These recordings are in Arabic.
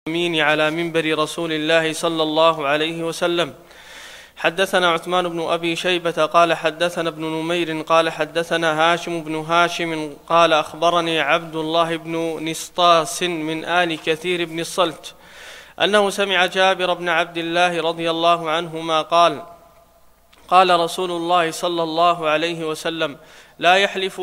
اليمين على منبر رسول الله صلى الله عليه وسلم. حدثنا عثمان بن أبي شيبة قال حدثنا ابن نمير قال حدثنا هاشم بن هاشم قال أخبرني عبد الله بن نسطاس من آل كثير بن الصلت أنه سمع جابر بن عبد الله رضي الله عنهما قال رسول الله صلى الله عليه وسلم: لا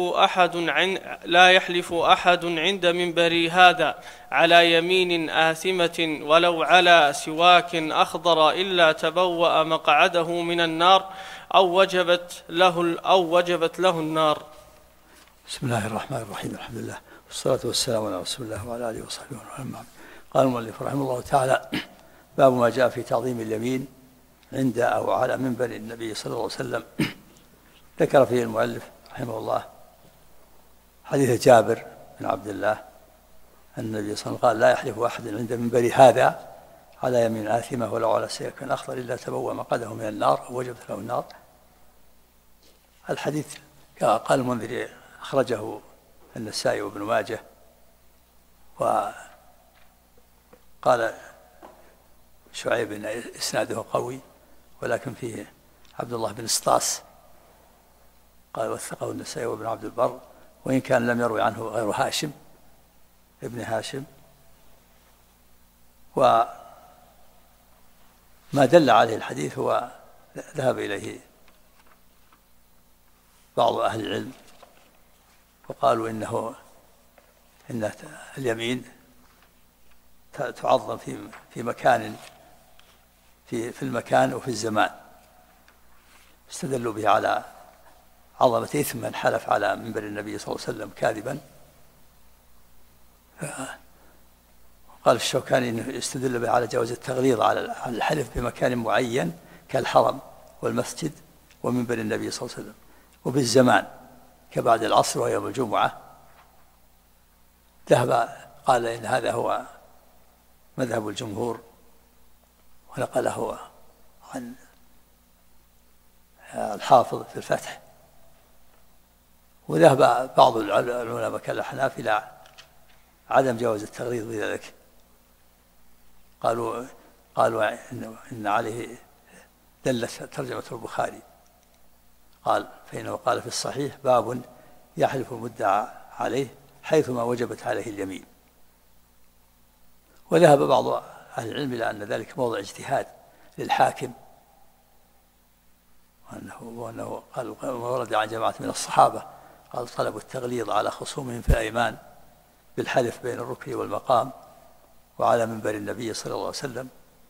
يحلف أحد عند منبري هذا على يمين آثمة ولو على سواك أخضر إلا تبوأ مقعده من النار أو وجبت له النار. بسم الله الرحمن الرحيم. الحمد لله والصلاة والسلام على رسول الله وعلى آله وصحبه وسلم. قال المؤلف رحمه الله تعالى: باب ما جاء في تعظيم اليمين عند أو على منبر النبي صلى الله عليه وسلم. ذكر فيه المؤلف رحمه الله حديث جابر بن عبد الله أن النبي صلى الله عليه وسلم قال: لا يحلف أحد عند منبر هذا على يمين آثمة ولو على سيف أخضر إلا تبوأ مقعده من النار أو وجبت له النار. الحديث قال المنذري أخرجه النسائي وابن ماجه، وقال شعيب إن إسناده قوي ولكن فيه عبد الله بن نسطاس، قال وثقه النسائي وابن عبد البر، وإن كان لم يروي عنه غير هاشم ابن هاشم. وما دل عليه الحديث هو ذهب إليه بعض أهل العلم وقالوا إن اليمين تعظم في مكان في المكان وفي الزمان، استدلوا به على عظمة إثم من حلف على منبر النبي صلى الله عليه وسلم كاذبا. قال الشوكاني إنه يستدل به على جواز التغليظ على الحلف بمكان معين كالحرم والمسجد ومنبر النبي صلى الله عليه وسلم، وبالزمان كبعد العصر ويوم الجمعة. قال إن هذا هو مذهب الجمهور، ونقله عن الحافظ في الفتح. وذهب بعض العلماء كالأحناف إلى عدم جواز التغليظ بذلك، قالوا إن عليه دلت ترجمة البخاري، فإنه قال في الصحيح: باب يحلف المدعى عليه حيثما وجبت عليه اليمين. وذهب بعض أهل العلم إلى أن ذلك موضع اجتهاد للحاكم، وأنه قال ورد عن جماعة من الصحابة قال: طلبوا التغليظ على خصومهم في الأيمان بالحلف بين الركن والمقام وعلى منبر النبي صلى الله عليه وسلم.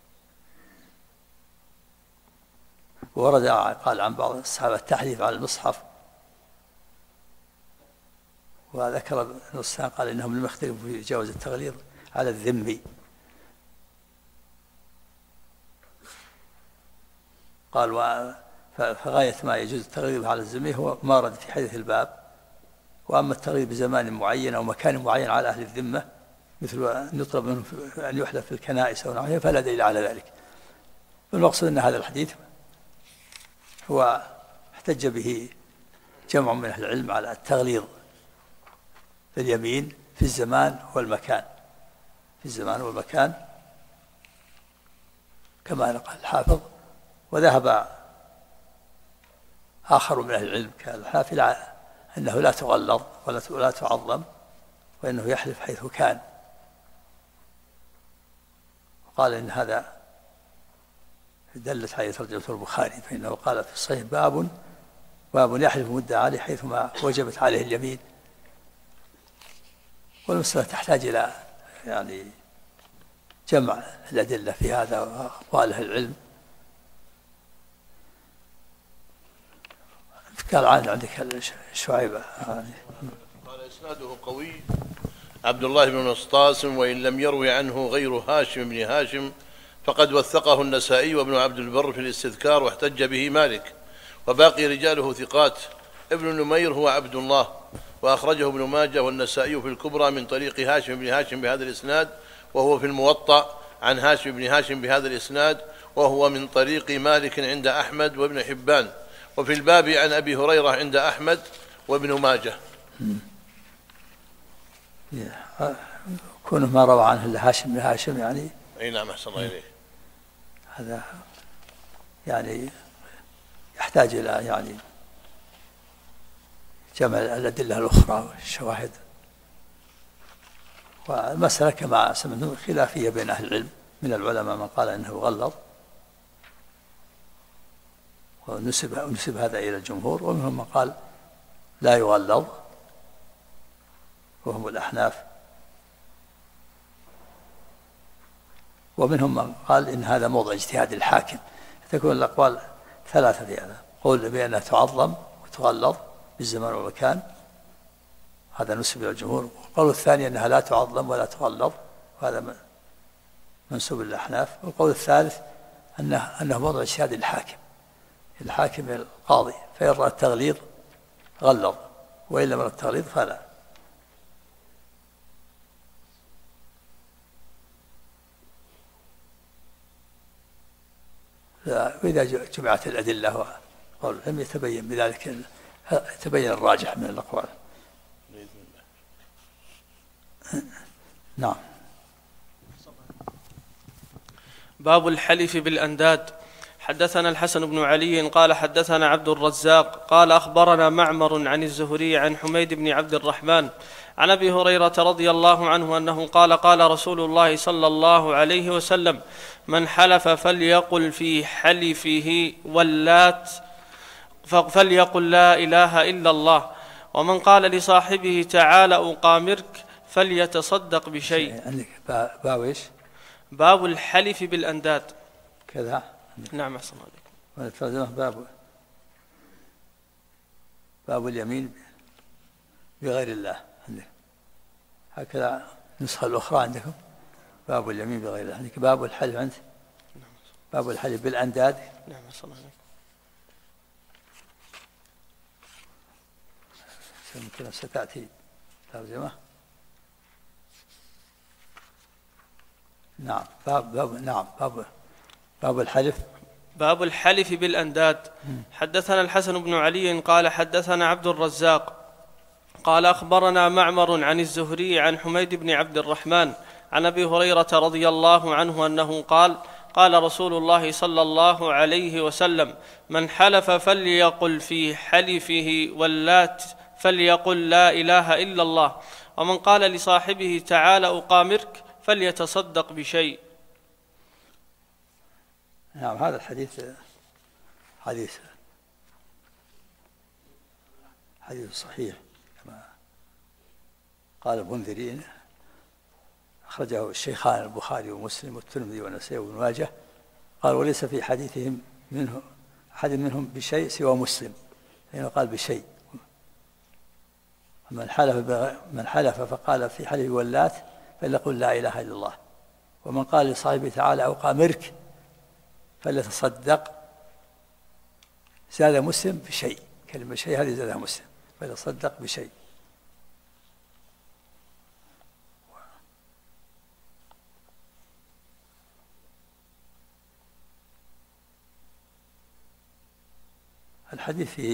ورد قال عن بعض الصحابة التحليف على المصحف. وذكر ابن السان قال إنهم لم يختلفوا في جواز التغليظ على الذم. قال فغاية ما يجوز التغليظ على الذمي هو ما ورد في حديث الباب. وأما التغليظ بزمان معين أو مكان معين على أهل الذمة مثل أن يطلب منهم أن يحلف في الكنائس أو نحوها فلا دليل على ذلك. والمقصود أن هذا الحديث هو احتج به جمع من أهل العلم على التغليظ في اليمين في الزمان والمكان كما نقل الحافظ. وذهب آخر من أهل العلم كالحافظ أنه لا تغلظ ولا تعظم، وأنه يحلف حيث كان. وقال إن هذا دلت عليه ترجمة البخاري، فإنه قال في الصحيح: باب يحلف المدعى عليه حيثما وجبت عليه اليمين. والمسألة تحتاج إلى جمع الأدلة في هذا وأقوال أهل العلم. قال عندك شعيبة قال إسناده قوي عبد الله بن نسطاس، وإن لم يروي عنه غير هاشم بن هاشم فقد وثقه النسائي وابن عبد البر في الاستذكار، واحتج به مالك، وباقي رجاله ثقات. ابن نمير هو عبد الله، وأخرجه ابن ماجه والنسائي في الكبرى من طريق هاشم بن هاشم بهذا الإسناد، وهو في الموطأ عن هاشم بن هاشم بهذا الإسناد، وهو من طريق مالك عند أحمد وابن حبان، وفي الباب عن أبي هريرة عند أحمد وابن ماجه. كونه ما روى عنه إلا هاشم بن هاشم يعني. أي نعم، أحسن الله إليه. هذا يعني يحتاج إلى يعني جمع الأدلة الأخرى والشواهد. والمسألة كما سمعتم خلافية بين أهل العلم، من العلماء من قال إنه غلظ ونسب هذا إلى الجمهور، ومنهم من قال لا يغلظ وهم الأحناف، ومنهم من قال إن هذا موضع اجتهاد الحاكم. تكون الأقوال ثلاثة في هذا: قول بأنها تعظم وتغلظ بالزمان والمكان، هذا نسب إلى الجمهور. والقول الثاني أنها لا تعظم ولا تغلظ، وهذا منسوب للأحناف. والقول الثالث أنه موضع اجتهاد الحاكم القاضي، فإن رأى التغليظ غلظ، وإن لم يرى التغليظ فلا. وإذا جمعت الأدلة وقول العلم يتبين بذلك، يتبين الراجح من الأقوال. نعم. باب الحلف بالأنداد. حدثنا الحسن بن علي قال حدثنا عبد الرزاق قال أخبرنا معمر عن الزهري عن حميد بن عبد الرحمن عن أبي هريرة رضي الله عنه أنه قال قال رسول الله صلى الله عليه وسلم: من حلف فليقل في حلفه واللات فليقل لا إله إلا الله، ومن قال لصاحبه تعال أقامرك فليتصدق بشيء. عندك باب ايش؟ باب الحلف بالأنداد كذا. نعم، أحسن عليكم. والترجمة باب اليمين بغير الله عندك، هكذا النسخة الأخرى عندكم باب اليمين بغير الله. عندك باب الحلف، عندك باب الحلف بالأنداد. نعم، أحسن عليكم. يمكن ستأتي ترجمة. نعم باب الحلف. باب الحلف بالأنداد. حدثنا الحسن بن علي قال حدثنا عبد الرزاق قال أخبرنا معمر عن الزهري عن حميد بن عبد الرحمن عن أبي هريرة رضي الله عنه أنه قال قال رسول الله صلى الله عليه وسلم: من حلف فليقل في حلفه واللات فليقل لا إله إلا الله، ومن قال لصاحبه تعال أقامرك فليتصدق بشيء. نعم، هذا الحديث حديث صحيح كما قال المنذري، أخرجه الشيخان البخاري ومسلم والترمذي والنسائي وابن ماجه. قال: وليس في حديثهم أحد منهم بشيء سوى مسلم، لأنه قال بشيء. من حلف فقال في حلفه واللات فليقل لا إله إلا الله، ومن قال لصاحبه تعالى أقامرك فليتصدق، زاد مسلم بشيء، كلمة شيء هذه زادها مسلم، فليتصدق بشيء. الحديث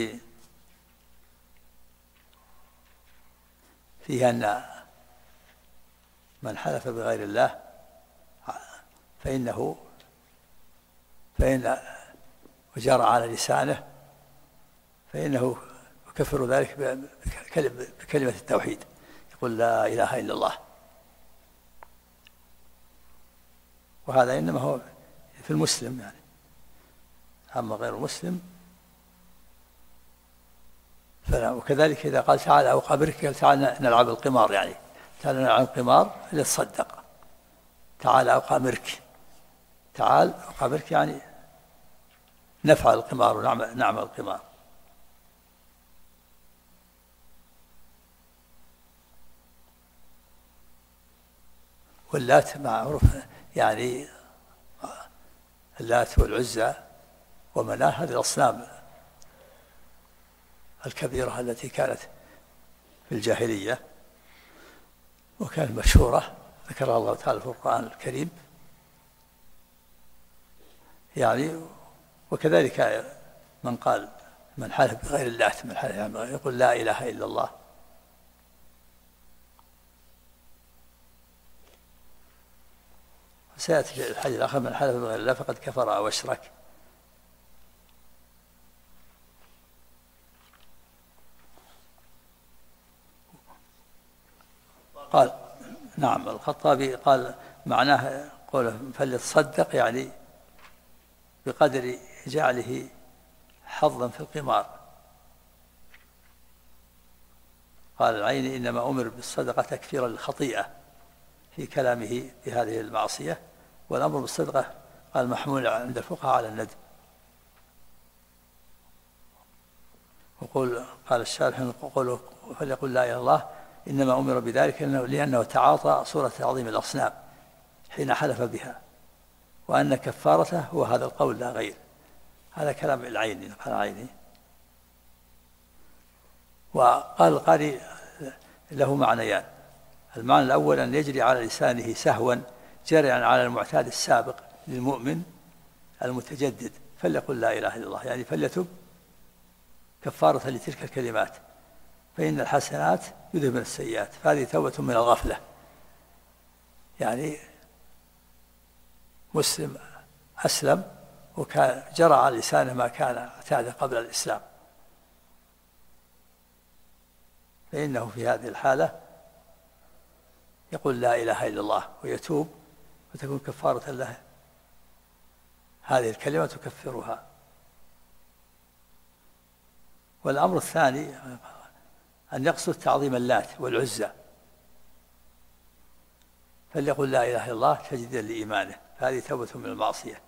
فيه أن من حلف بغير الله فإن وجرى على لسانه فإنه يكفر ذلك بكلمة التوحيد، يقول لا إله إلا الله. وهذا إنما هو في المسلم يعني، أما غير المسلم فلا. وكذلك إذا قال تعال أقامرك، قال تعال نلعب القمار، يعني تعال نلعب القمار لتصدق، تعال أقامرك، تعال أقامرك يعني نفعل القمار ونعمل القمار. واللات معروف يعني اللات والعزى ومناه، هذه الأصنام الكبيرة التي كانت في الجاهلية وكانت مشهورة، ذكرها الله تعالى في القرآن الكريم يعني. وكذلك من قال من حلف بغير اللات، من حلف يعني يقول لا إله إلا الله. سيأتي في الحديث الآخر: من حلف بغير الله فقد كفر أو أشرك. قال نعم، الخطابي قال معناه قوله فليتصدق يعني بقدر جعله حظا في القمار. قال العيني إنما أمر بالصدقة تكفيرا للخطيئة في كلامه بهذه المعصية، والأمر بالصدقة قال محمول عند الفقهاء على الندب. وقول قال الشارح قوله فليقل لا إله إلا الله إنما أمر بذلك لأنه تعاطى صورة تعظيم الأصنام حين حلف بها، وأن كفارته هو هذا القول لا غير. هذا كلام العيني قال العيني. وقال القاري له معنيان: المعنى الأول أن يجري على لسانه سهوا جريا على المعتاد السابق للمؤمن المتجدد، فليقل لا إله إلا الله، يعني فليتب كفارة لتلك الكلمات، فإن الحسنات يذهبن السيئات، فهذه توبة من الغفلة. يعني مسلم أسلم وكان جرى على لسانه ما كان اعتاده قبل الإسلام، فإنه في هذه الحالة يقول لا إله إلا الله ويتوب، وتكون كفارة له هذه الكلمة تكفرها. والأمر الثاني أن يقصد تعظيم اللات والعزى، فليقل لا إله إلا الله تجديدا لإيمانه، فهذه توبة من المعصية.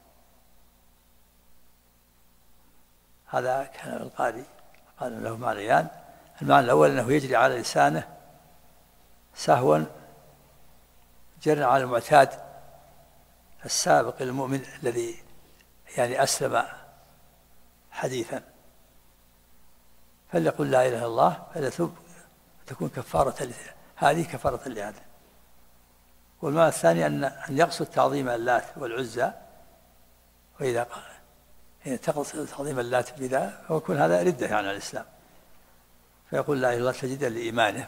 هذا كان القاري قال له معنيان: المعنى الأول أنه يجري على لسانه سهوا جرى على المعتاد السابق المؤمن الذي يعني أسلم حديثا، فليقل لا إله إلا الله فليتوب تكون كفارة، هذه كفارة لهذا. والمعنى الثاني أن يقصد تعظيم اللات والعزى، وإذا تقصد تعظيم اللات بذا فيكون هذا ردة يعني على الإسلام، فيقول لا إله إلا الله تجدا لإيمانه.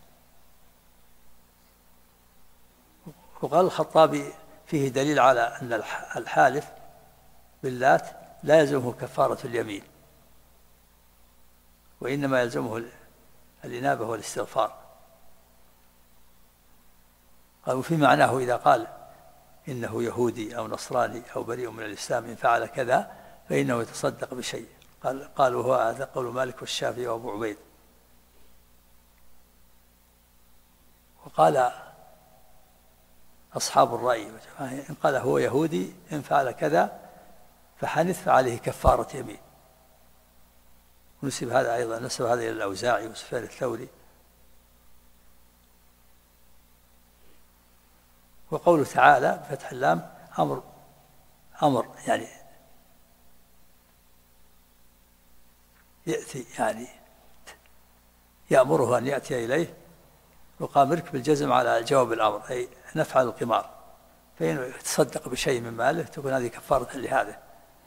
وقال الخطابي فيه دليل على أن الحالف باللات لا يلزمه كفارة اليمين، وإنما يلزمه الإنابة والاستغفار. قالوا في معناه إذا قال إنه يهودي أو نصراني أو بريء من الإسلام إن فعل كذا فإنه يتصدق بشيء. قالوا هو هذا قول مالك والشافعي وأبو عبيد. وقال أصحاب الرأي إن قال هو يهودي إن فعل كذا فحنث فعليه كفارة يمين. ونسب هذا أيضا نسب هذا إلى الأوزاعي وسفيان الثوري. وقوله تعالى بفتح اللام أمر يعني يأتي يعني يأمره أن يأتي إليه، وقامرك بالجزم على جواب الأمر أي نفعل القمار، فإنه يتصدق بشيء من ماله تكون هذه كفارة لهذا.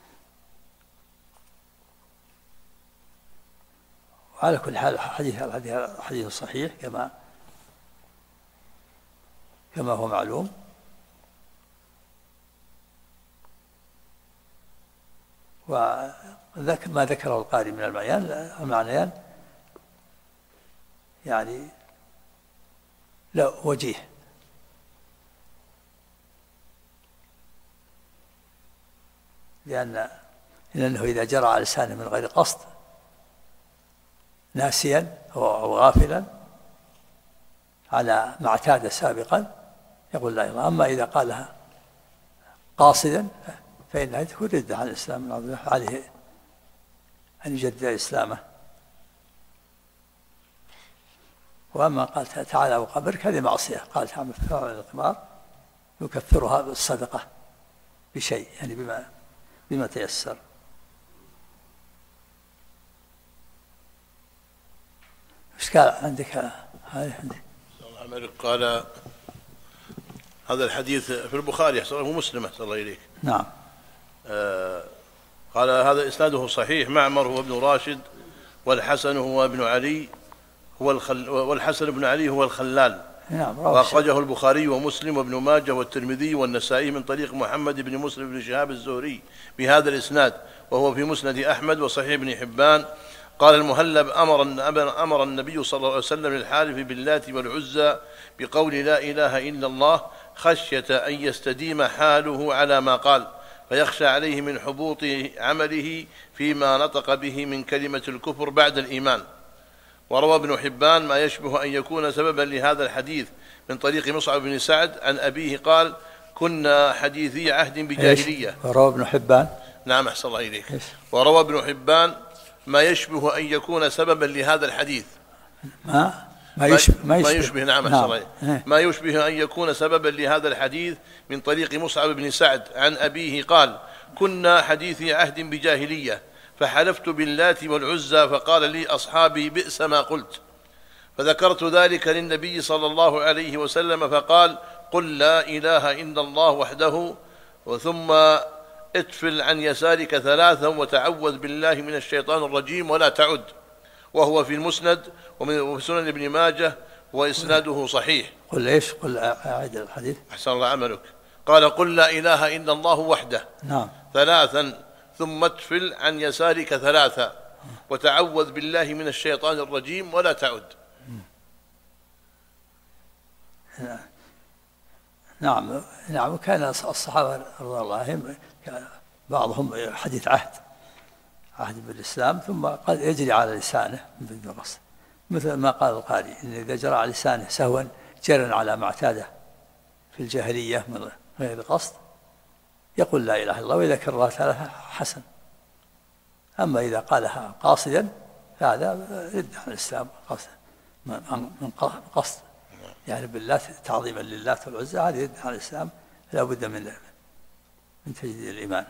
وعلى كل حال حديث صحيح كما هو معلوم. وما ذكره القاري من المعنيان يعني لا وجيه، لأنه إذا جرى على لسانه من غير قصد ناسيا أو غافلا على ما اعتاد سابقا يقول لا إله. أما إذا قالها قاصدا فإنها تكون ردة عن الإسلام، عليه أن يجدد إسلامه. وأما قال تعالى وقبرك هذه معصية، قال تعالى فعل القمار يكفرها بالصدقة بشيء يعني بما تيسر. إشكال عندك؟ قال هذا الحديث في البخاري هو مسلم أحسن الله إليك. نعم. قال هذا إسناده صحيح. معمر هو ابن راشد والحسن هو ابن علي والحسن بن علي هو الخلال نعم. وأخرجه البخاري ومسلم وابن ماجه والترمذي والنسائي من طريق محمد بن مسلم بن شهاب الزهري بهذا الإسناد، وهو في مسند أحمد وصحيح ابن حبان. قال المهلب: أمر النبي صلى الله عليه وسلم للحالف باللات والعزى بقول لا إله إلا الله خشية أن يستديم حاله على ما قال، فيخشى عليه من حبوط عمله فيما نطق به من كلمة الكفر بعد الإيمان. وروى ابن حبان ما يشبه أن يكون سببا لهذا الحديث من طريق مصعب بن سعد عن أبيه قال: كنا حديثي عهد بجاهلية. وروى ابن حبان، نعم أحسن الله إليك. وروى ابن حبان ما يشبه أن يكون سببا لهذا الحديث ما يشبه نعم أحسن الله إليك. ما يشبه أن يكون سببا لهذا الحديث من طريق مصعب بن سعد عن أبيه قال: كنا حديثي عهد بجاهلية، فحلفت باللات والعزى فقال لي أصحابي بئس ما قلت، فذكرت ذلك للنبي صلى الله عليه وسلم فقال: قل لا إله إلا الله وحده، وثم اتفل عن يسارك ثلاثا وتعوذ بالله من الشيطان الرجيم ولا تعد. وهو في المسند وفي سنن ابن ماجه وإسناده صحيح. قل إيش؟ قل أعد الحديث. أحسن الله عملك. قال: قل لا إله إلا الله وحده. نعم. ثلاثا ثم اتفل عن يسارك ثلاثا وتعوذ بالله من الشيطان الرجيم ولا تعد. نعم. وكان الصحابة رضي الله عنهم بعضهم حديث عهد بالإسلام ثم قد يجري على لسانه بدون قصد، مثل ما قال القاري: إن إذا جرى على لسانه سهوا جرى على ما اعتاده في الجاهلية من غير قصد يقول لا إله إلا الله، وإذا كررها ثلاثة حسن. أما إذا قالها قاصدا فهذا رد عن الإسلام قصدا من قصد، يعني بالله تعظيما لله والعزى، هذه رد عن الإسلام، لا بد من تجديد الإيمان.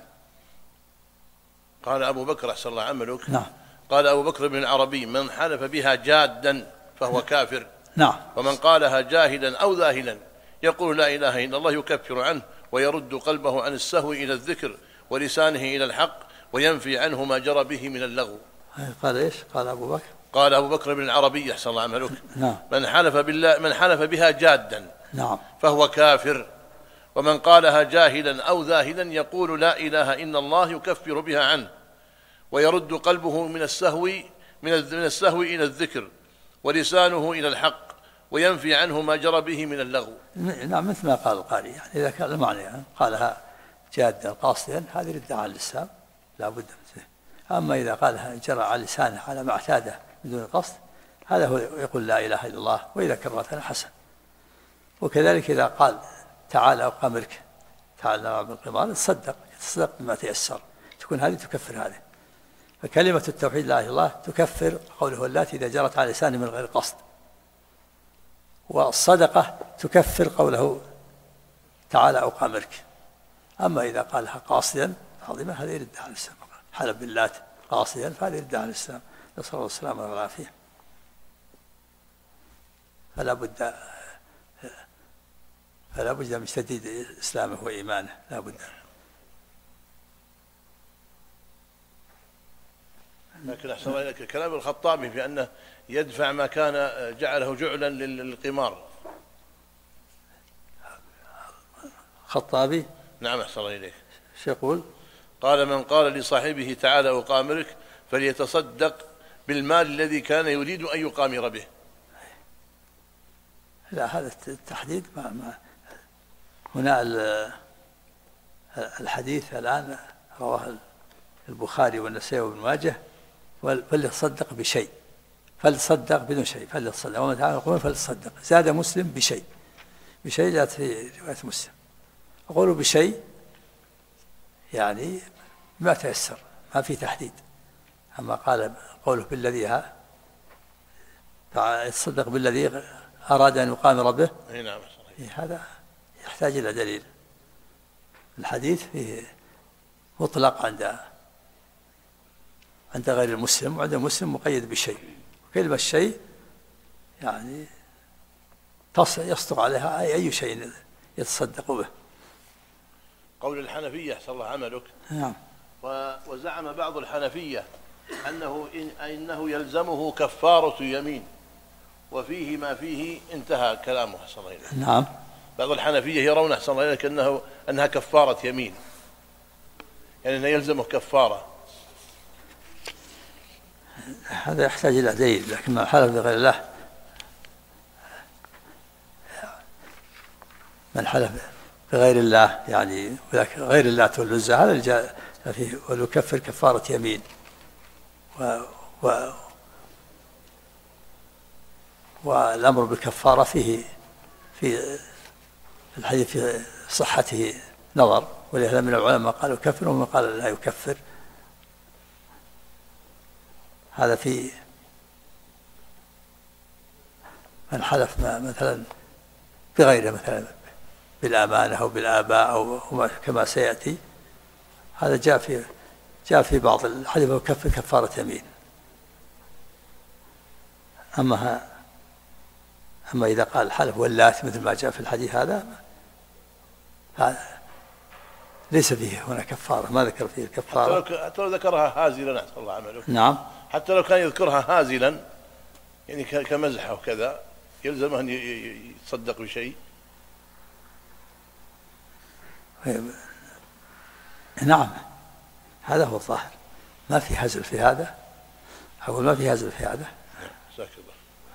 قال أبو بكر أحسن الله عملك. نعم. قال أبو بكر بن العربي: من حلف بها جادا فهو كافر. نعم. ومن قالها جاهلا أو ذاهلا يقول لا إله إلا الله يكفر عنه ويرد قلبه عن السهو إلى الذكر ولسانه إلى الحق وينفي عنه ما جرى به من اللغو. قال إيش؟ قال أبو بكر. قال أبو بكر بن العربي أحسن الله عملك: نعم. من حلف بها جادا نعم فهو كافر، ومن قالها جاهلا أو ذاهلا يقول لا إله إلا الله يكفر بها عنه ويرد قلبه من السهو إلى الذكر ولسانه إلى الحق وينفي عنه ما جرى به من اللغو. نعم، مثل ما قال القاري، يعني إذا كان المعنى يعني قالها جادا قاصدا هذه رد على اللسان لا بد منه. أما إذا قالها جرى على لسانه على ما اعتاده بدون قصد هذا هو يقول لا إله إلا الله، وإذا كررتها حسن. وكذلك إذا قال تعالى أقامرك، تعالى نلعب القمار، تصدق بما تيسر، تكون هذه تكفر هذه. فكلمة التوحيد لا إله إلا الله تكفر قوله اللاتي إذا جرت على لسانه من غير قصد، والصدقة تكفر قوله تعالى أقامرك. أما إذا قالها قاصدا عظيمة هذا يرد على الإسلام، حلف باللات قاصدا فهذا يرد على الإسلام، نسأل الله السلامة والعافية. فلا بد من تجديد إسلامه وإيمانه، لا بد. لكن أحسن الله إليك كلام الخطابي في أنه يدفع ما كان جعله جعلا للقمار. خطابي؟ نعم أحسن الله إليك. شو يقول؟ قال: من قال لصاحبه تعالى أقامرك فليتصدق بالمال الذي كان يريد أن يقامر به. لا، هذا التحديد هنا الحديث الآن رواه البخاري والنسائي وابن ماجه، فليتصدق بشيء، فليتصدق بدون شيء، فليتصدق، ومن تعالى يقول فليتصدق. زاد مسلم بشيء جاءت في رواية مسلم. أقول بشيء يعني ما تيسر، ما في تحديد. أما قال قوله بالذي يتصدق بالذي أراد أن يقامر به، نعم هذا يحتاج إلى دليل. الحديث فيه مطلق عند غير المسلم، وعند المسلم مقيد بشيء، وكلمة الشيء يعني يصدق عليها أي شيء يتصدق به. قول الحنفية أحسن الله عملك. نعم. وزعم بعض الحنفية أنه يلزمه كفارة يمين، وفيه ما فيه انتهى كلامه أحسن الله إليك. نعم. بعض الحنفية يرون أحسن الله إليك أنها كفارة يمين، يعني أنه يلزمه كفارة. هذا يحتاج إلى دليل، لكن من حلف بغير الله، من حلف بغير الله يعني غير الله والعزى، هذا اللي جاء فيه وليكفر كفارة يمين. والأمر بالكفارة فيه في الحديث في صحته نظر، ولهذا من العلماء قالوا يكفر ومن قال لا يكفر. هذا في من حلف مثلا بغيره، مثلا بالأمانة أو بالآباء أو كما سيأتي، هذا جاء في بعض الحديث وكفر كفارة يمين. أما إذا قال الحلف واللات مثل ما جاء في الحديث هذا ليس فيه هنا كفارة، ما ذكر فيه الكفارة. حتى لو ذكرها هازلا أحسن الله عمله. نعم. حتى لو كان يذكرها هازلا يعني كمزحة وكذا، يلزمه أن يتصدق بشيء. نعم، هذا هو الظاهر، ما في هزل في هذا، أقول ما في هزل في هذا. جزاك الله.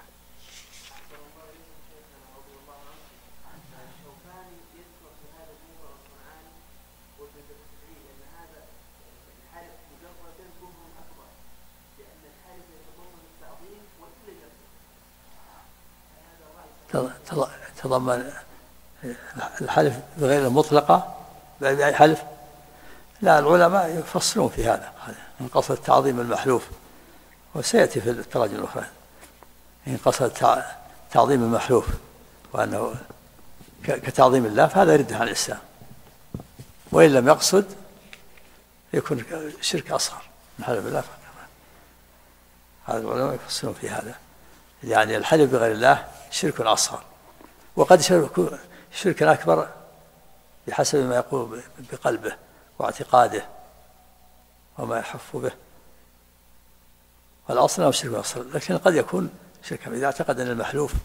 تضمن الحلف بغير المطلقة بأي حلف؟ لا، العلماء يفصلون في هذا، من قصد تعظيم المحلوف، وسيأتي في التراجم الأخرى، من قصد تعظيم المحلوف وأنه كتعظيم الله، فهذا يرد عن الإسلام. وإن لم يقصد يكون شرك أصغر من حلف بالله. هذا العلماء يفصلون في هذا، يعني الحلف بغير الله شرك أصغر، وقد شرك أكبر بحسب ما يقول بقلبه واعتقاده وما يحف به، والأصل أنه شرك أصغر. لكن قد يكون شركا إذا اعتقد أن المحلوف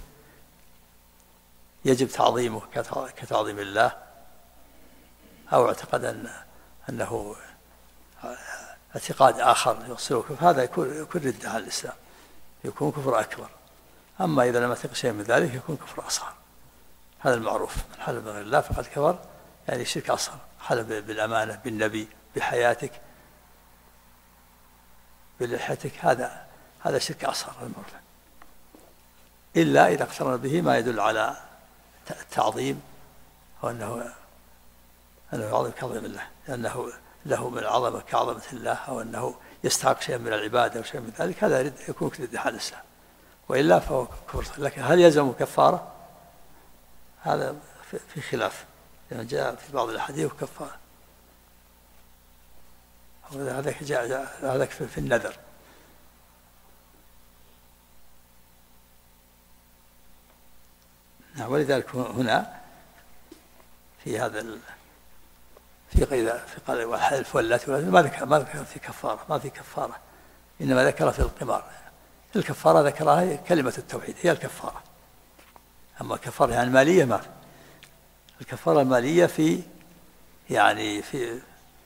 يجب تعظيمه كتعظيم الله، أو اعتقد أنه اعتقاد آخر يوصله، فهذا يكون ردة عن الإسلام، يكون كفر أكبر. أما إذا لم يعتقد شيء من ذلك يكون كفر أصغر. هذا المعروف، من حلف بغير الله فقد كفر، يعني شرك أصغر. حلف بالأمانة، بالنبي، بحياتك، بلحيتك، هذا شرك أصغر المعروف، إلا إذا اقترن به ما يدل على التعظيم، أو أنه يعظم كعظيم الله، لأنه له من العظمة كعظمة الله، أو أنه يستحق شيئا من العبادة أو شيئا من ذلك، هذا يكون ردة على الإسلام، وإلا فهو كفر. لكن هل يلزم كفارة؟ هذا في خلاف، لأن جاء في بعض الأحاديث كفارة، هذا في النذر. ولذلك هنا في هذا في قال والحلف واللات ما ذكر في كفارة، ما في كفارة، إنما ذكر في القمار. الكفارة ذكرها كلمة التوحيد هي الكفارة، أما الكفارة يعني المالية ما في. الكفارة المالية في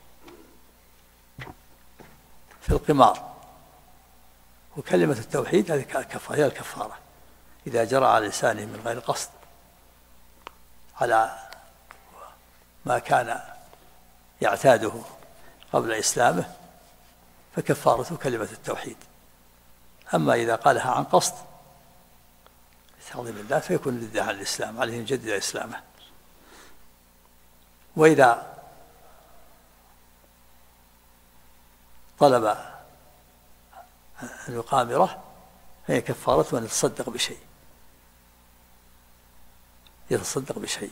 القمار، وكلمة التوحيد هذه كفارة، هي الكفارة إذا جرى على لسانه من غير قصد على ما كان يعتاده قبل إسلامه، فكفارته كلمة التوحيد. أما إذا قالها عن قصد تعظيم الله فيكون ردة عن الإسلام، عليه يجدد إسلامه. وإذا طلب أن يقامره فهي كفارته أن يتصدق بشيء،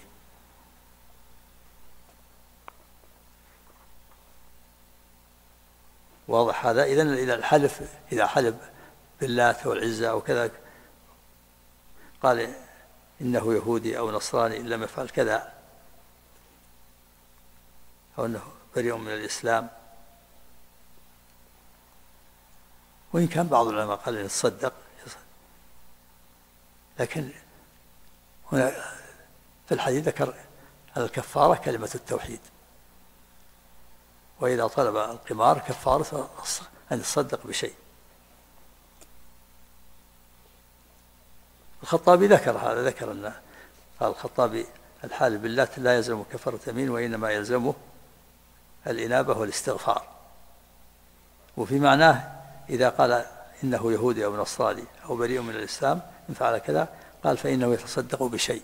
واضح هذا؟ إذا حلف باللات والعزى أو كذا، قال إنه يهودي أو نصراني إن لم يفعل كذا، أو أنه بريء من الإسلام. وإن كان بعض العلماء قال إن يتصدق لكن هنا في الحديث ذكر الكفارة كلمة التوحيد، وإذا طلب القمار كفارة أن يتصدق بشيء. الخطابي ذكر هذا، ذكر أن قال الخطابي الحال باللات لا يلزم كفارة يمين وإنما يلزمه الإنابة والاستغفار. وفي معناه إذا قال إنه يهودي أو نصراني أو بريء من الإسلام إن فعل كذا قال فإنه يتصدق بشيء.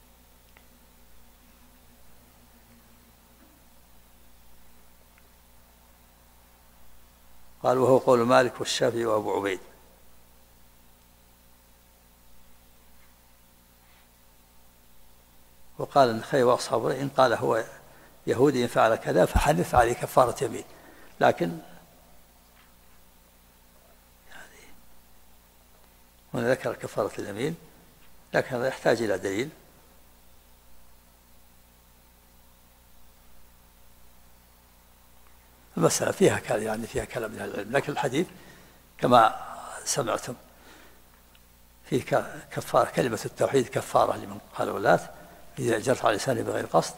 قال وهو قول مالك والشافعي وأبو عبيد. وقال النخعي وأصحابه إن قال هو يهودي إن فعل كذا فحدث عليه كفارة يمين، لكن يعني هنا ذكر كفارة اليمين، لكن هذا يحتاج إلى دليل. المسألة فيها كلام من أهل العلم، لكن الحديث كما سمعتم فيه كفارة كلمة التوحيد كفارة لمن قال ولاة إذا جرت على لسانه بغير قصد،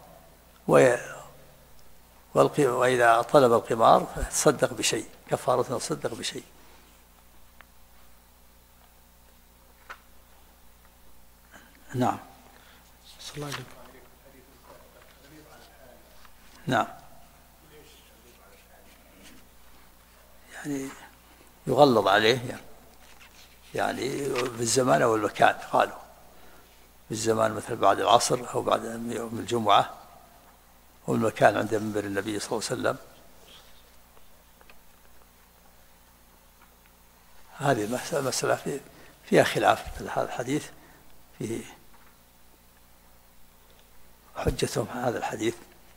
وإذا طلب القمار فتصدق بشيء، كفارة تصدق بشيء. نعم. نعم. يعني يغلظ عليه يعني بالزمان أو المكان. قالوا بالزمان مثل بعد العصر أو بعد يوم الجمعة، والمكان عند منبر النبي صلى الله عليه وسلم. هذه المسألة فيها خلاف. هذا الحديث فيه حجتهم هذا الحديث.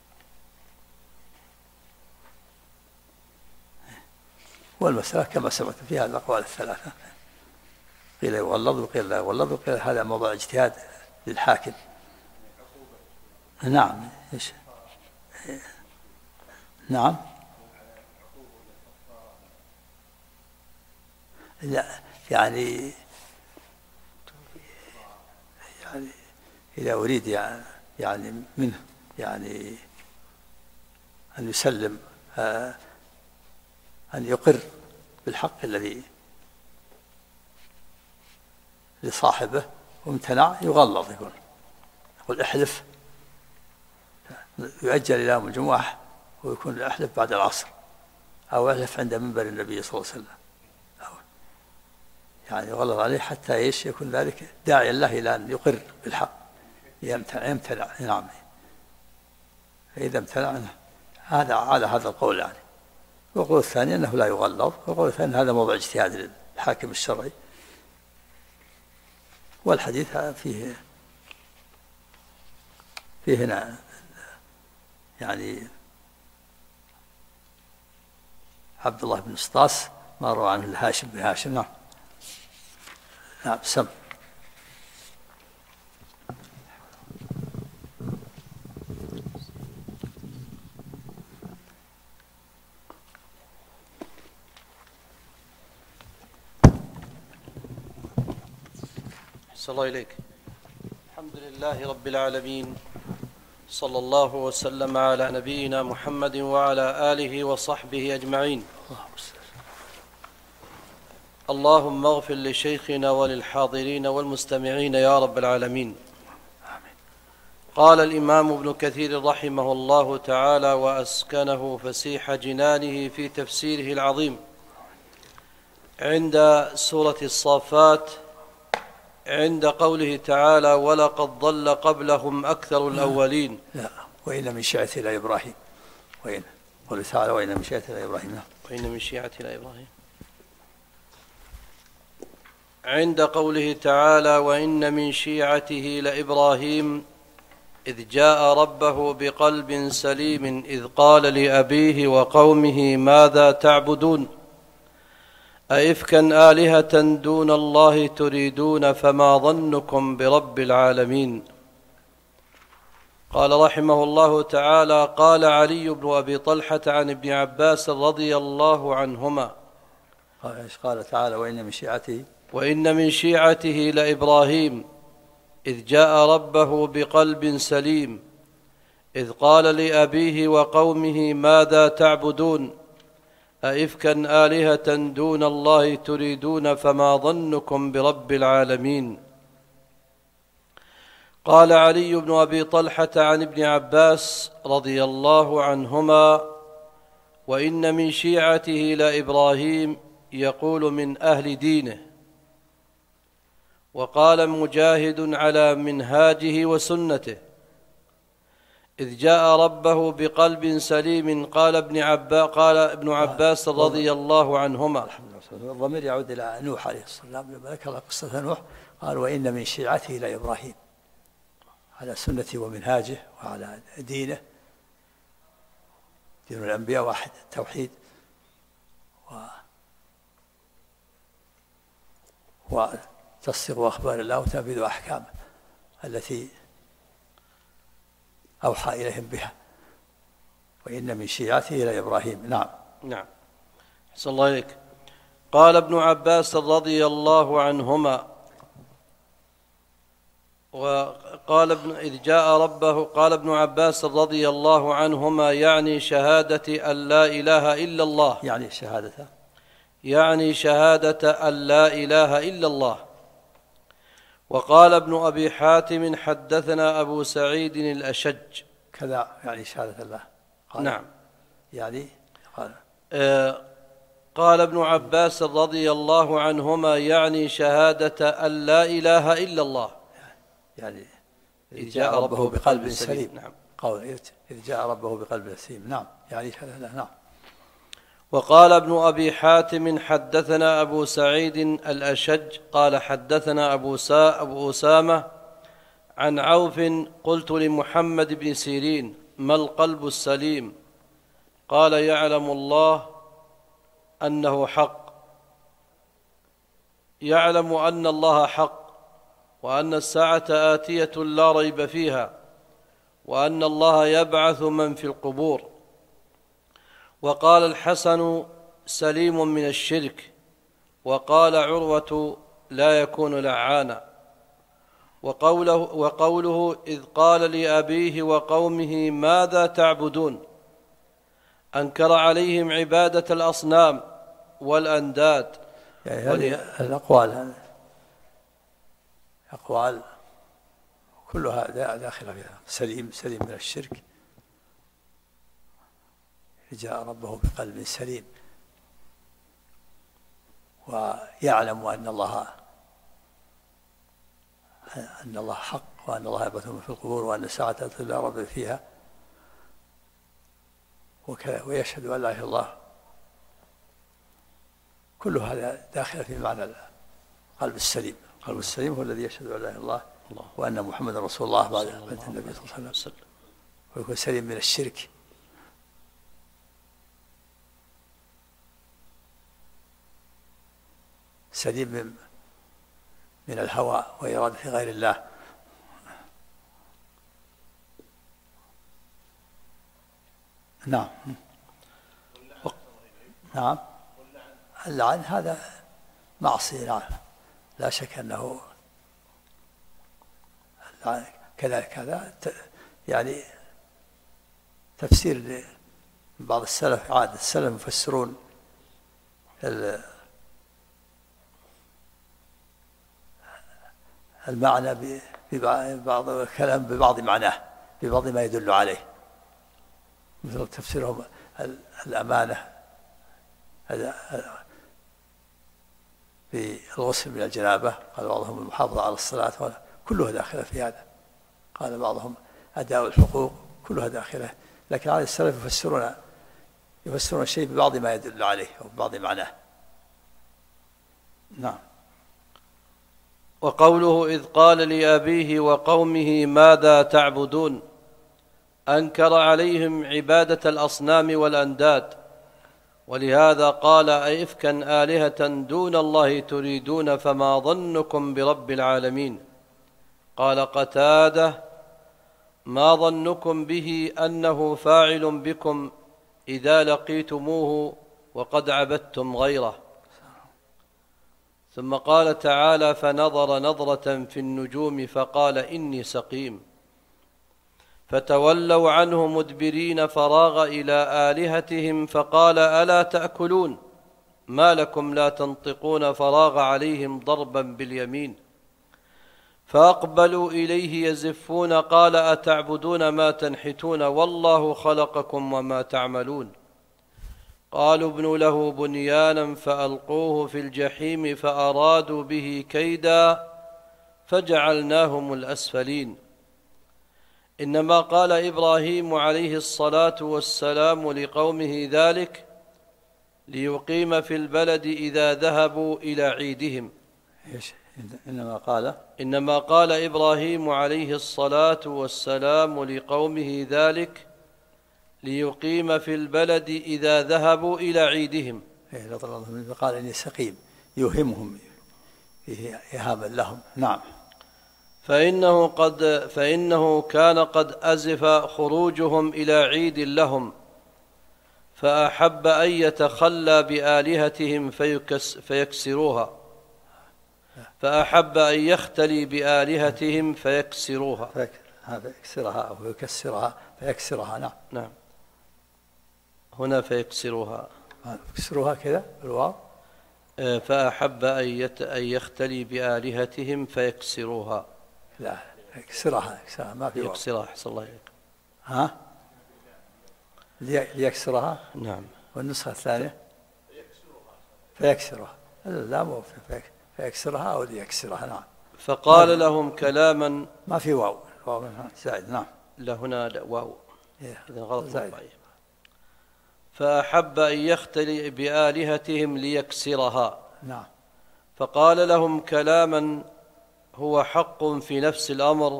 والمسألة كما سمعت فيها الأقوال الثلاثة، قيل يغلظ وقيل لا يغلظ وقيل هذا موضوع اجتهاد للحاكم. نعم. إيش؟ نعم. لا يعني إذا أريد يعني منه يعني أن يسلم أن يقر بالحق الذي لصاحبه وامتنع يغلظ، يقول احلف، يؤجل إلى يوم الجمعة ويكون احلف بعد العصر، أو احلف عند منبر النبي صلى الله عليه وسلم، يعني يغلظ عليه حتى يكون ذلك داعيا له إلى أن يقر بالحق، يمتنع. نعم. فإذا امتنع هذا على هذا القول يعني. والقول الثاني أنه لا يغلظ، والقول الثاني هذا موضوع اجتهاد للحاكم الشرعي. والحديث فيه هنا يعني عبد الله بن اسطاس ما روى عنه الهاشم بن هاشم. نعم. نعم. سم. أحسن الله إليك. الحمد لله رب العالمين، صلى الله وسلم على نبينا محمد وعلى آله وصحبه أجمعين. اللهم اغفر لشيخنا وللحاضرين والمستمعين يا رب العالمين. قال الإمام ابن كثير رحمه الله تعالى وأسكنه فسيح جنانه في تفسيره العظيم عند سورة الصافات، عند قوله تعالى ولقد ضل قبلهم أكثر الأولين. لا، وإن من شيعة إلى إبراهيم. وإن قوله تعالى وإن من شيعة إلى إبراهيم. وإن من شيعة إلى إبراهيم. عند قوله تعالى وإن من شيعته لإبراهيم إذ جاء ربه بقلب سليم إذ قال لأبيه وقومه ماذا تعبدون أئفكا آلهة دون الله تريدون فما ظنكم برب العالمين. قال رحمه الله تعالى قال علي بن أبي طلحة عن ابن عباس رضي الله عنهما. قال تعالى وإن من شيعته وإن من شيعته لإبراهيم إذ جاء ربه بقلب سليم إذ قال لأبيه وقومه ماذا تعبدون أئفكا آلهة دون الله تريدون فما ظنكم برب العالمين. قال علي بن أبي طلحة عن ابن عباس رضي الله عنهما وإن من شيعته لإبراهيم يقول من أهل دينه. وقال مجاهد على منهاجه وسنته إذ جاء ربه بقلب سليم قال ابن عباس رضي الله عنهما. الضمير يعود إلى نوح عليه الصلاة والسلام لما ذكر قصة نوح قال وإن من شيعته لإبراهيم على سنته ومنهاجه وعلى دينه. دين الأنبياء واحد التوحيد وتصديق أخبار الله وتنفيذ أحكامه التي أوحى إليهم بها. وإن من شيعته إلى إبراهيم. نعم. أحسن الله إليك. قال ابن عباس رضي الله عنهما إذ جاء ربه قال ابن عباس رضي الله عنهما يعني شهادة أن لا إله إلا الله يعني شهادة أن لا إله إلا الله. وقال ابن أبي حاتم حدثنا أبو سعيد الأشج كذا يعني شهادة الله. نعم يعني قال ابن عباس رضي الله عنهما يعني شهادة أن لا إله إلا الله يعني إذ جاء ربه بقلب سليم. نعم. قول إذ جاء ربه بقلب سليم. نعم يعني شهادة. نعم. وقال ابن أبي حاتم حدثنا أبو سعيد الأشج قال حدثنا أبو أسامة عن عوف قلت لمحمد بن سيرين ما القلب السليم؟ قال يعلم الله أنه حق، يعلم أن الله حق، وأن الساعة آتية لا ريب فيها، وأن الله يبعث من في القبور. وقال الحسن سليم من الشرك. وقال عروة لا يكون لعانا. وقوله إذ قال لأبيه وقومه ماذا تعبدون أنكر عليهم عبادة الأصنام والأنداد. يعني الأقوال كلها داخلة فيها. سليم من الشرك، جاء ربه بقلب سليم، ويعلم أن الله حق، وأن الله يبعث من في القبور، وأن الساعة لا ريب فيها، ويشهد أن لا إله إلا الله. كل هذا داخل في معنى القلب السليم. القلب السليم هو الذي يشهد أن لا إله إلا الله وأن محمد رسول الله بعد النبي صلى الله عليه وسلم، ويكون سليم من الشرك. سليم من الهوى وإرادة غير الله. نعم. اللعن هذا معصية. نعم لا شك أنه كذا يعني تفسير بعض السلف. عادة السلف يفسرون المعنى ببعض الكلام ببعض معناه، ببعض ما يدل عليه، مثل تفسيرهم الأمانة بالغسل من الجنابة، قال بعضهم المحافظة على الصلاة، كلها داخلة في هذا. قال بعضهم أداء الحقوق، كلها داخلة. لكن هذا السلف يفسرون الشيء ببعض ما يدل عليه وببعض معناه. نعم. وقوله إذ قال لأبيه وقومه ماذا تعبدون أنكر عليهم عبادة الأصنام والأنداد، ولهذا قال أئفكا آلهة دون الله تريدون فما ظنكم برب العالمين. قال قتادة ما ظنكم به أنه فاعل بكم إذا لقيتموه وقد عبدتم غيره. ثم قال تعالى: فنظر نظرة في النجوم فقال: إني سقيم. فتولوا عنه مدبرين فراغ إلى آلهتهم فقال: ألا تأكلون؟ ما لكم لا تنطقون؟ فراغ عليهم ضربا باليمين فأقبلوا إليه يزفون. قال: أتعبدون ما تنحتون؟ والله خلقكم وما تعملون. قالوا: ابنوا له بنيانا فألقوه في الجحيم فأرادوا به كيدا فجعلناهم الأسفلين. إنما قال إبراهيم عليه الصلاة والسلام لقومه ذلك ليقيم في البلد إذا ذهبوا إلى عيدهم. إنما قال إبراهيم عليه الصلاة والسلام لقومه ذلك ليقيم في البلد إذا ذهبوا إلى عيدهم. فقال: إني سقيم، يوهمهم إيهاما لهم. نعم. فإنه كان قد أزف خروجهم إلى عيد لهم، فأحب أن يتخلى بآلهتهم فيكسروها، فأحب أن يختلي بآلهتهم فيكسروها. فيكسرها أو يكسرها فيكسرها. نعم. هنا فيكسروها. يكسروها كذا بالواو. فأحب أن يختلي بآلهتهم فيكسروها. لا، يكسرها ما في واو. يكسرها. أحسن الله إليك. ها؟ ليكسرها. نعم. والنسخة الثانية فيكسرها. لا، مو فيكسرها أو ليكسرها. نعم. فقال لهم كلاما. ما في واو زائد. نعم. لا، هنا واو. إذن غلط مطبعي. فأحب أن يختلي بآلهتهم ليكسرها. نعم. فقال لهم كلاما هو حق في نفس الأمر،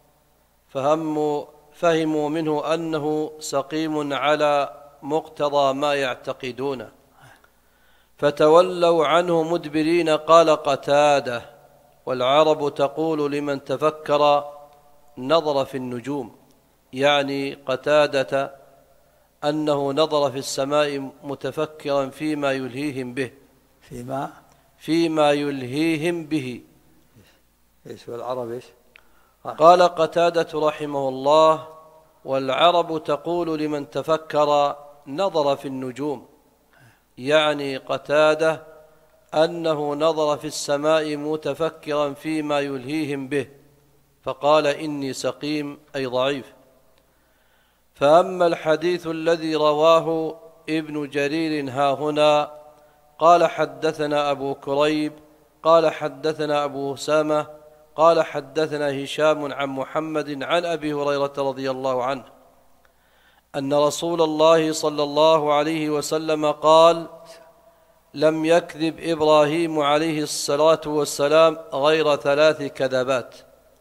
فهموا منه أنه سقيم على مقتضى ما يعتقدونه، فتولوا عنه مدبرين. قال قتادة: والعرب تقول لمن تفكر نظر في النجوم، يعني قتادة أنه نظر في السماء متفكرا فيما يلهيهم به. فيما يلهيهم به. إيش والعرب إيش؟ قال قتادة رحمه الله: والعرب تقول لمن تفكر نظر في النجوم، يعني قتادة أنه نظر في السماء متفكرا فيما يلهيهم به، فقال: إني سقيم، أي ضعيف. فأما الحديث الذي رواه ابن جرير ها هنا قال: حدثنا أبو كريب قال: حدثنا أبو أسامة قال: حدثنا هشام عن محمد عن أبي هريرة رضي الله عنه أن رسول الله صلى الله عليه وسلم قال: لم يكذب إبراهيم عليه الصلاة والسلام غير 3 كذبات: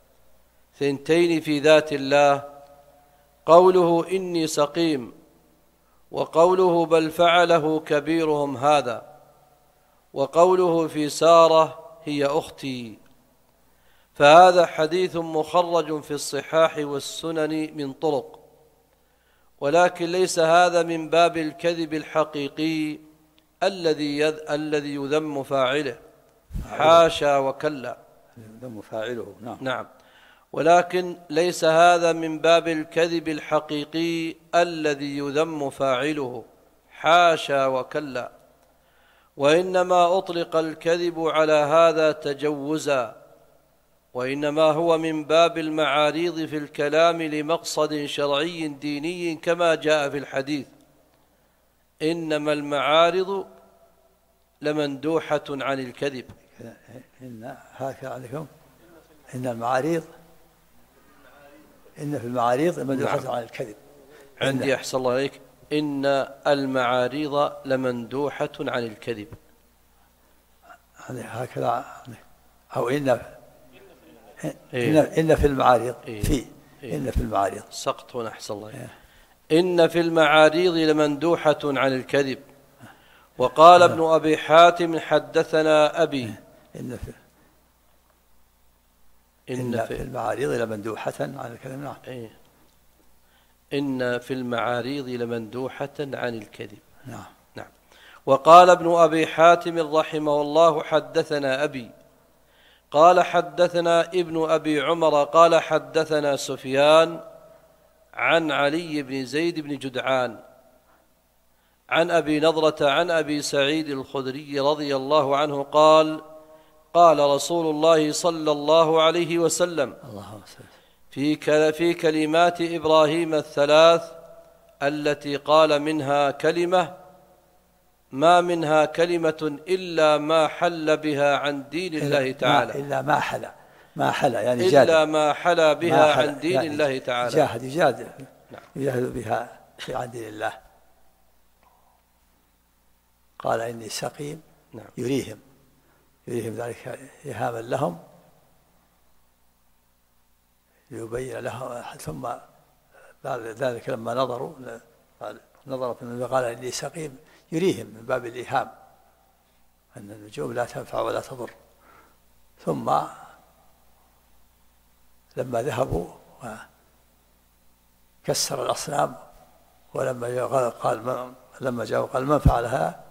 2 في ذات الله، قوله إني سقيم، وقوله بل فعله كبيرهم هذا، وقوله في سارة هي أختي. فهذا حديث مخرج في الصحاح والسنن من طرق، ولكن ليس هذا من باب الكذب الحقيقي الذي يذم فاعله، حاشا وكلا. يذم فاعله. نعم. ولكن ليس هذا من باب الكذب الحقيقي الذي يذم فاعله، حاشا وكلا، وإنما أطلق الكذب على هذا تجوزا، وإنما هو من باب المعاريض في الكلام لمقصد شرعي ديني كما جاء في الحديث: إنما المعارض لمندوحة عن الكذب. إن هكذا عليكم. إن المعاريض، إن في المعاريض لمندوحة عن الكذب. عندي أحسن الله عليك: إن المعاريض لمندوحة عن الكذب. هكذا. أو إن في المعاريض. إن في المعاريض سقط هنا. أحسن الله عليك. إن في المعاريض لمندوحة عن الكذب. وقال ابن أبي حاتم: حدثنا أبي. إن في المعاريض لمندوحة عن الكذب. نعم. إن في المعاريض لمندوحة عن الكذب. نعم. نعم. وقال ابن أبي حاتم رحمه الله حدثنا أبي قال حدثنا ابن أبي عمر قال حدثنا سفيان عن علي بن زيد بن جدعان عن أبي نضرة عن أبي سعيد الخدري رضي الله عنه قال قال رسول الله صلى الله عليه وسلم في كلمات إبراهيم الثلاث التي قال منها كلمة ما منها كلمة إلا ما حل بها عن دين الله تعالى إلا ما حل يعني إلا ما حل بها عن دين يعني الله تعالى يجاهد بها عن دين الله. قال إني سقيم يريهم ذلك إيهاما لهم ليبين لهم، ثم بعد ذلك لما نظروا قال إني سقيم يريهم من باب الإيهام أن النجوم لا تنفع ولا تضر. ثم لما ذهبوا وكسر الأصنام ولما جاءوا قال من فعلها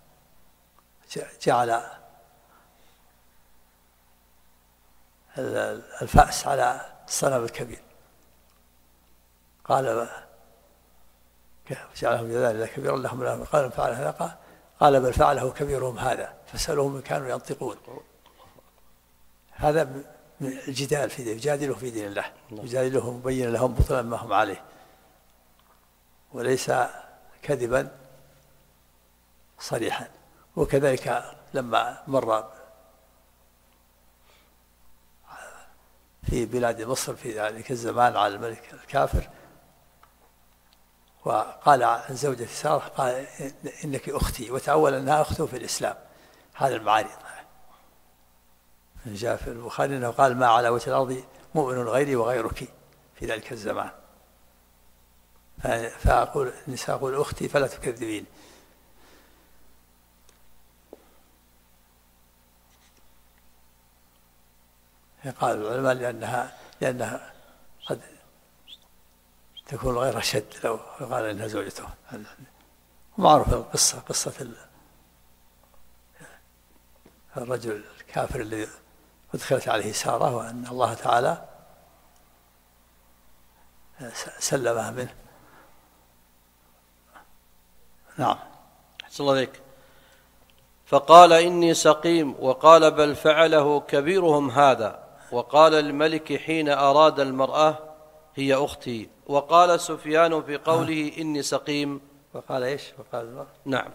جعل الفأس على الصنم الكبير قال جعلهم ذلك كبيرا لهم قال من فعل هذا قال بل فعله كبيرهم هذا فسألوهم إن كانوا ينطقون. هذا من الجدال في دين، يجادله في دين الله، يجادلهم مبين لهم بطلا ما هم عليه وليس كذبا صريحا. وكذلك لما مر في بلاد مصر في ذلك الزمان على الملك الكافر وقال عن زوجة سارة قال إنك أختي، وتأول أنها أخته في الإسلام. هذا المعارض جاء في البخاري أنه قال ما على وجه الأرض مؤمن غيري وغيرك في ذلك الزمان. فأقول النساء أقول أختي فلا تكذبين. قال العلماء لأنها قد تكون غير شد لو قال إنها زوجته. معروف قصة الرجل الكافر الذي أدخلت عليه سارة وأن الله تعالى سلمها منه. نعم. أحسن الله عليك. فقال إني سقيم وقال بل فعله كبيرهم هذا. وقال الملك حين أراد المرأة هي أختي. وقال سفيان في قوله إني سقيم وقال إيش؟ وقال المرأة نعم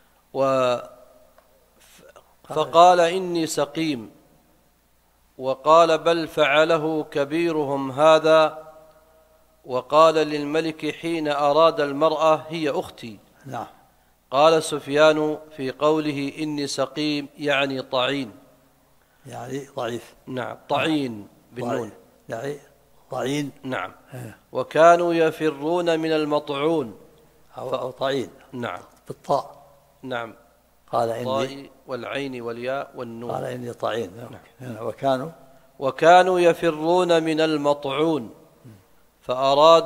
فقال إني سقيم وقال بل فعله كبيرهم هذا. وقال للملك حين أراد المرأة هي أختي. نعم. قال سفيان في قوله إني سقيم يعني طعين يعني ضعيف. نعم طعين بالنون يعني طعين. نعم. وكانوا يفرون من المطعون أو طعين. نعم بالطاء. نعم. قال إني والعين والياء والنون. قال إني طعين. نعم. وكانوا يفرون من المطعون فأراد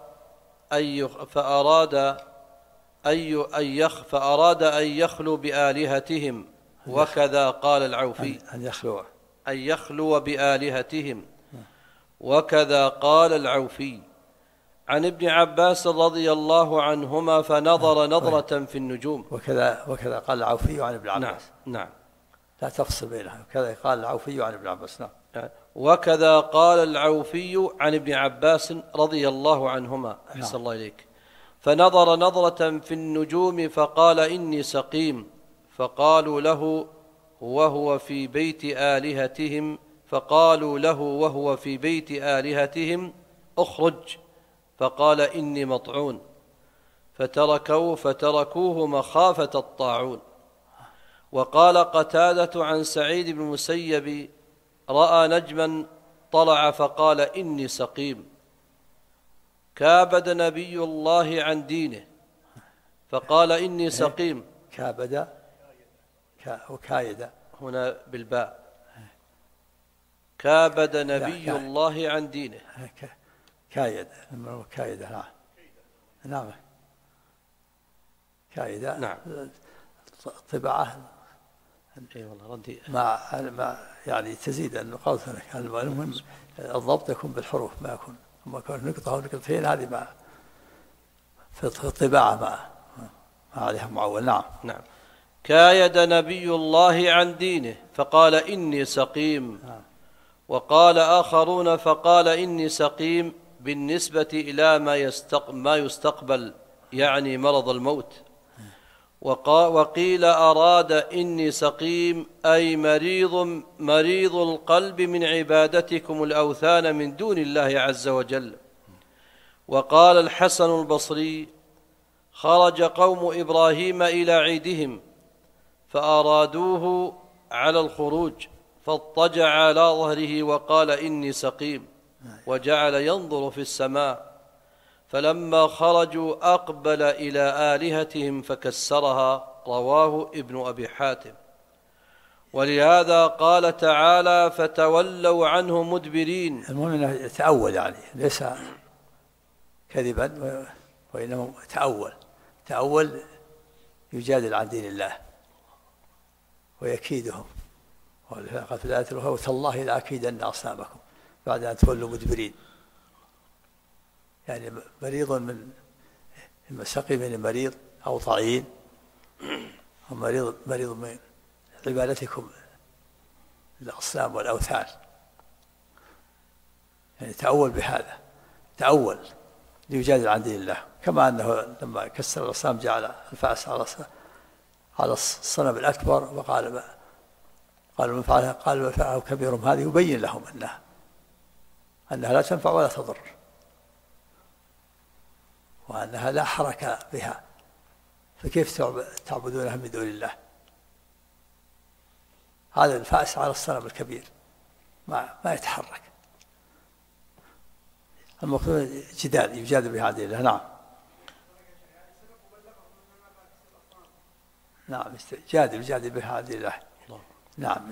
أن يخلو بآلهتهم. وكذا قال العوفي أن يخلو بآلهتهم. وكذا قال العوفي عن ابن عباس رضي الله عنهما فنظر نظرة في النجوم. وكذا قال العوفي عن ابن عباس. نعم. لا تفصل بينها. وكذا قال العوفي عن ابن عباس. نعم. وكذا قال العوفي عن ابن عباس رضي الله عنهما. أحسن الله إليك. فنظر نظرة في النجوم فقال إني سقيم. فقالوا له وهو في بيت آلهتهم اخرج. فقال إني مطعون. فتركوه مخافة الطاعون. وقال قتادة عن سعيد بن المسيب رأى نجما طلع فقال إني سقيم. كابد نبي الله عن دينه فقال إني سقيم. كابد وكايد هنا بالباء. كابد نبي الله عن دينه. كايد. نعم. كايد. نعم. الطباعة والله ردي مع يعني تزيد النقاط. المهم الضبط يكون بالحروف، ما يكون نقطة أو نقطتين، هذه ما في الطباعة ما عليها معول. نعم. نعم. كايد نبي الله عن دينه فقال إني سقيم، وقال آخرون فقال إني سقيم بالنسبة إلى ما يستقبل، يعني مرض الموت. وقيل أراد إني سقيم أي مريض القلب من عبادتكم الأوثان من دون الله عز وجل. وقال الحسن البصري خرج قوم إبراهيم إلى عيدهم فأرادوه على الخروج فاضطجع على ظهره وقال إني سقيم، وجعل ينظر في السماء، فلما خرجوا أقبل إلى آلهتهم فكسرها. رواه ابن أبي حاتم. ولهذا قال تعالى فتولوا عنه مدبرين. المهم أنه يتأول، يعني ليس كذبا وإنما تأول يجادل عن دين الله ويكيدهم. قال في الآية الأخرى وتالله لأكيدن أصنامكم بعد أن تولوا مدبرين. يعني مريض من سقيم من مريض أو طعين، ومريض من عبادتكم الأصنام والأوثان. يعني تأول بهذا، تأول ليجادل عن دين الله، كما أنه لما كسر الأصنام جعل الفأس على الصنم الأكبر وقال من فعله كبيرهم هذه، يبين لهم أنها لا تنفع ولا تضر، وأنها لا حركة بها، فكيف تعبدونها من دون الله؟ هذا الفأس على الصنم الكبير ما يتحرك. المقصود جدال يجادل بهذه الله. نعم. نعم يجادل بهذه الله. نعم.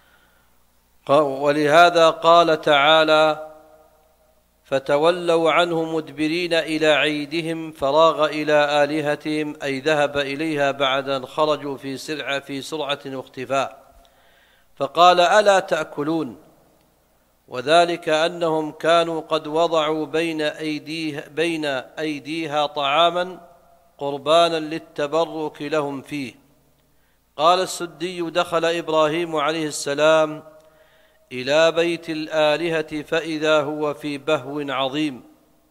ولهذا قال تعالى فتولوا عنه مدبرين إلى عيدهم فراغ إلى آلهتهم، أي ذهب إليها بعد أن خرجوا في سرعة واختفاء، فقال ألا تأكلون؟ وذلك أنهم كانوا قد وضعوا بين أيديها طعاما قربانا للتبرك لهم فيه. قال السدي دخل إبراهيم عليه السلام إلى بيت الآلهة فإذا هو في بهو عظيم،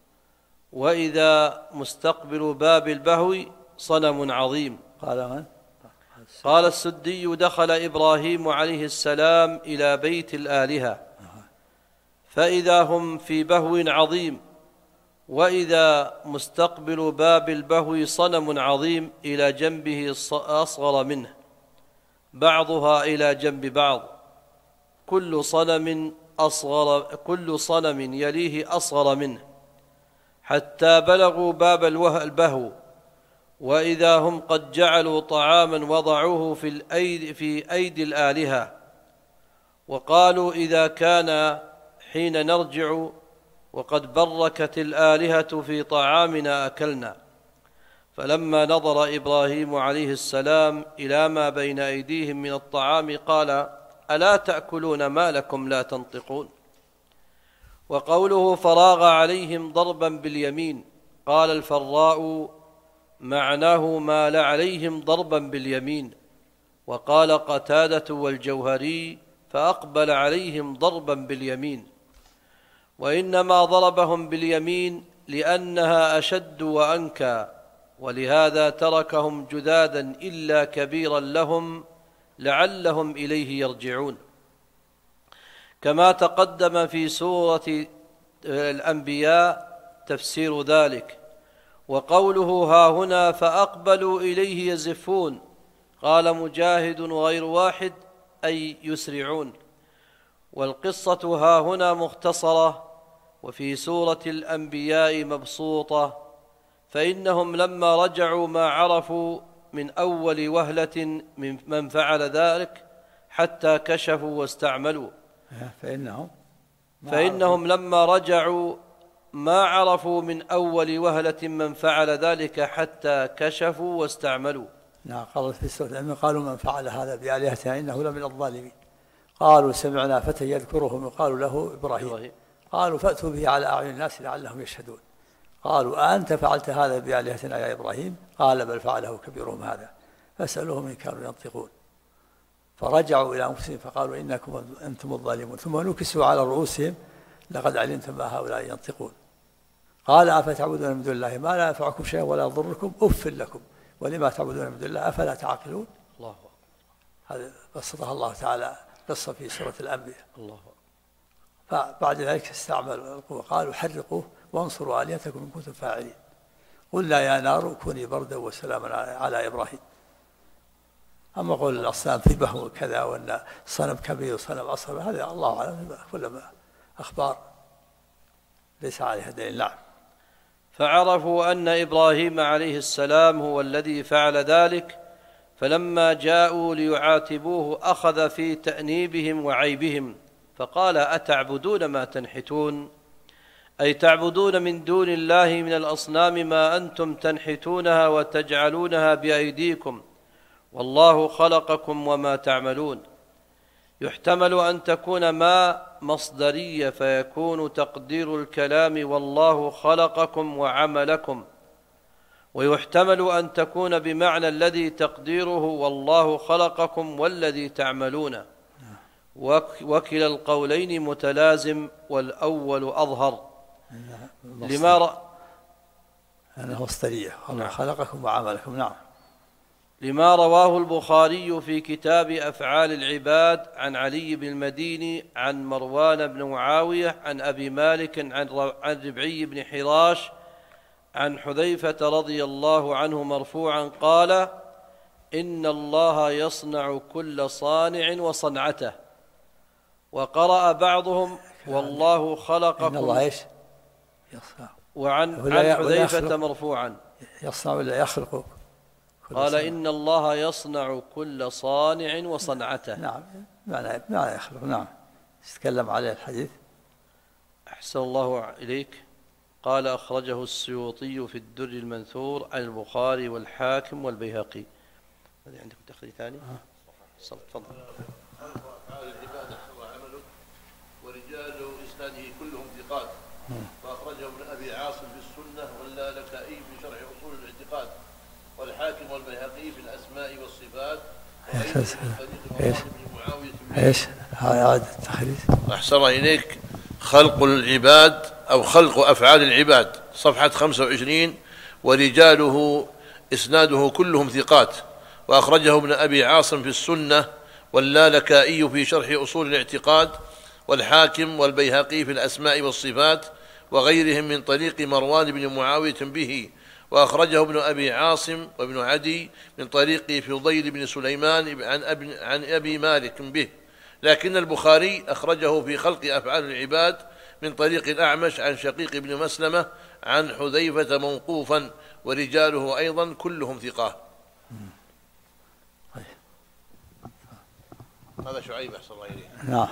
وإذا مستقبل باب البهو صنم عظيم. قال السدي دخل إبراهيم عليه السلام إلى بيت الآلهة فإذا هم في بهو عظيم، وإذا مستقبل باب البهو صنم عظيم إلى جنبه أصغر منه، بعضها إلى جنب بعض، كل صنم يليه أصغر منه، حتى بلغوا باب البهو، وإذا هم قد جعلوا طعاما وضعوه في أيدي الآلهة، وقالوا إذا كان حين نرجع وقد بركت الآلهة في طعامنا أكلنا. فلما نظر إبراهيم عليه السلام إلى ما بين أيديهم من الطعام قال ألا تأكلون ما لكم لا تنطقون؟ وقوله فراغ عليهم ضربا باليمين، قال الفراء معناه مال عليهم ضربا باليمين. وقال قتادة والجوهري فأقبل عليهم ضربا باليمين، وإنما ضربهم باليمين لأنها أشد وأنكى، ولهذا تركهم جذاذا إلا كبيرا لهم لعلهم إليه يرجعون، كما تقدم في سورة الأنبياء تفسير ذلك. وقوله ها هنا فأقبلوا إليه يزفون، قال مجاهد غير واحد أي يسرعون. والقصة ها هنا مختصرة، وفي سورة الأنبياء مبسوطة، فإنهم لما رجعوا ما عرفوا من أول وهلة من فعل ذلك حتى كشفوا واستعملوا. فإنهم لما رجعوا ما عرفوا من أول وهلة من فعل ذلك حتى كشفوا واستعملوا. نعم قالت في سورة الأنبياء قالوا من فعل هذا بآلهتنا إنه لمن الظالمين. قالوا سمعنا فتى يذكرهم يقال له إبراهيم. قالوا فأتوا به على أعين الناس لعلهم يشهدون. قالوا أنت فعلت هذا بآلهتنا يا إبراهيم؟ قال بل فعله كبيرهم هذا فاسألوهم إن كانوا ينطقون. فرجعوا إلى أنفسهم فقالوا إنكم أنتم الظالمون ثم نكسوا على رؤوسهم لقد علمتم ما هؤلاء ينطقون. قال أفتعبدون من دون الله ما لا ينفعكم شيئا ولا يضركم أف لكم ولما تعبدون من دون الله أفلا تعقلون. الله هذا بسطها الله تعالى قصة في سورة الأنبياء. الله. فبعد ذلك استعملوا القوة قالوا حرقوه وانصروا آلهتكم إن كنتم فاعلين. قلنا يا نار كوني بردا وسلاما على إبراهيم. أما قول الأصنام ذبح وكذا وأن صنم كبير وصنم أصغر هذا الله أعلم كلما أخبار ليس عليها دليل. نعم. فعرفوا أن إبراهيم عليه السلام هو الذي فعل ذلك، فلما جاءوا ليعاتبوه أخذ في تأنيبهم وعيبهم فقال أتعبدون ما تنحتون، أي تعبدون من دون الله من الأصنام ما أنتم تنحتونها وتجعلونها بأيديكم والله خلقكم وما تعملون. يحتمل أن تكون ما مصدرية فيكون تقدير الكلام والله خلقكم وعملكم، ويحتمل أن تكون بمعنى الذي تقديره والله خلقكم والذي تعملون، وكلا القولين متلازم والأول أظهر أنه مصدرية خلقكم وعملكم. نعم. لما رواه البخاري في كتاب أفعال العباد عن علي بن المديني عن مروان بن معاوية عن أبي مالك عن ربعي بن حراش عن حذيفة رضي الله عنه مرفوعا قال إن الله يصنع كل صانع وصنعته. وقرأ بعضهم والله خلقكم إن الله إيش يصنع وعن حذيفة مرفوعا يصنع ولا يخلق قال إن الله يصنع كل صانع وصنعته. نعم معنى يخلق. نعم. تتكلم عليه الحديث. أحسن الله إليك. قال أخرجه السيوطي في الدر المنثور عن البخاري والحاكم والبيهقي. هذه عندكم تخريج ثاني؟ تفضل. أفعال العبادة وعمله ورجال إسناده كلهم ثقات، وأخرجه ابن أبي عاصم في السنة واللالكائي في شرح أصول الاعتقاد والحاكم والبيهقي في الأسماء والصفات ايش هذا التخريج؟ أحسن إليك. خلق العباد أو خلق أفعال العباد صفحة 25 ورجاله إسناده كلهم ثقات، وأخرجه ابن أبي عاصم في السنة واللالكائي في شرح أصول الاعتقاد والحاكم والبيهقي في الأسماء والصفات وغيرهم من طريق مروان بن معاوية به، وأخرجه ابن أبي عاصم وابن عدي من طريق فضيل بن سليمان عن أبي مالك به، لكن البخاري أخرجه في خلق أفعال العباد من طريق الأعمش عن شقيق بن مسلمة عن حذيفة موقوفا، ورجاله أيضا كلهم ثقات. هذا شعيب أحسن الله إليه. نعم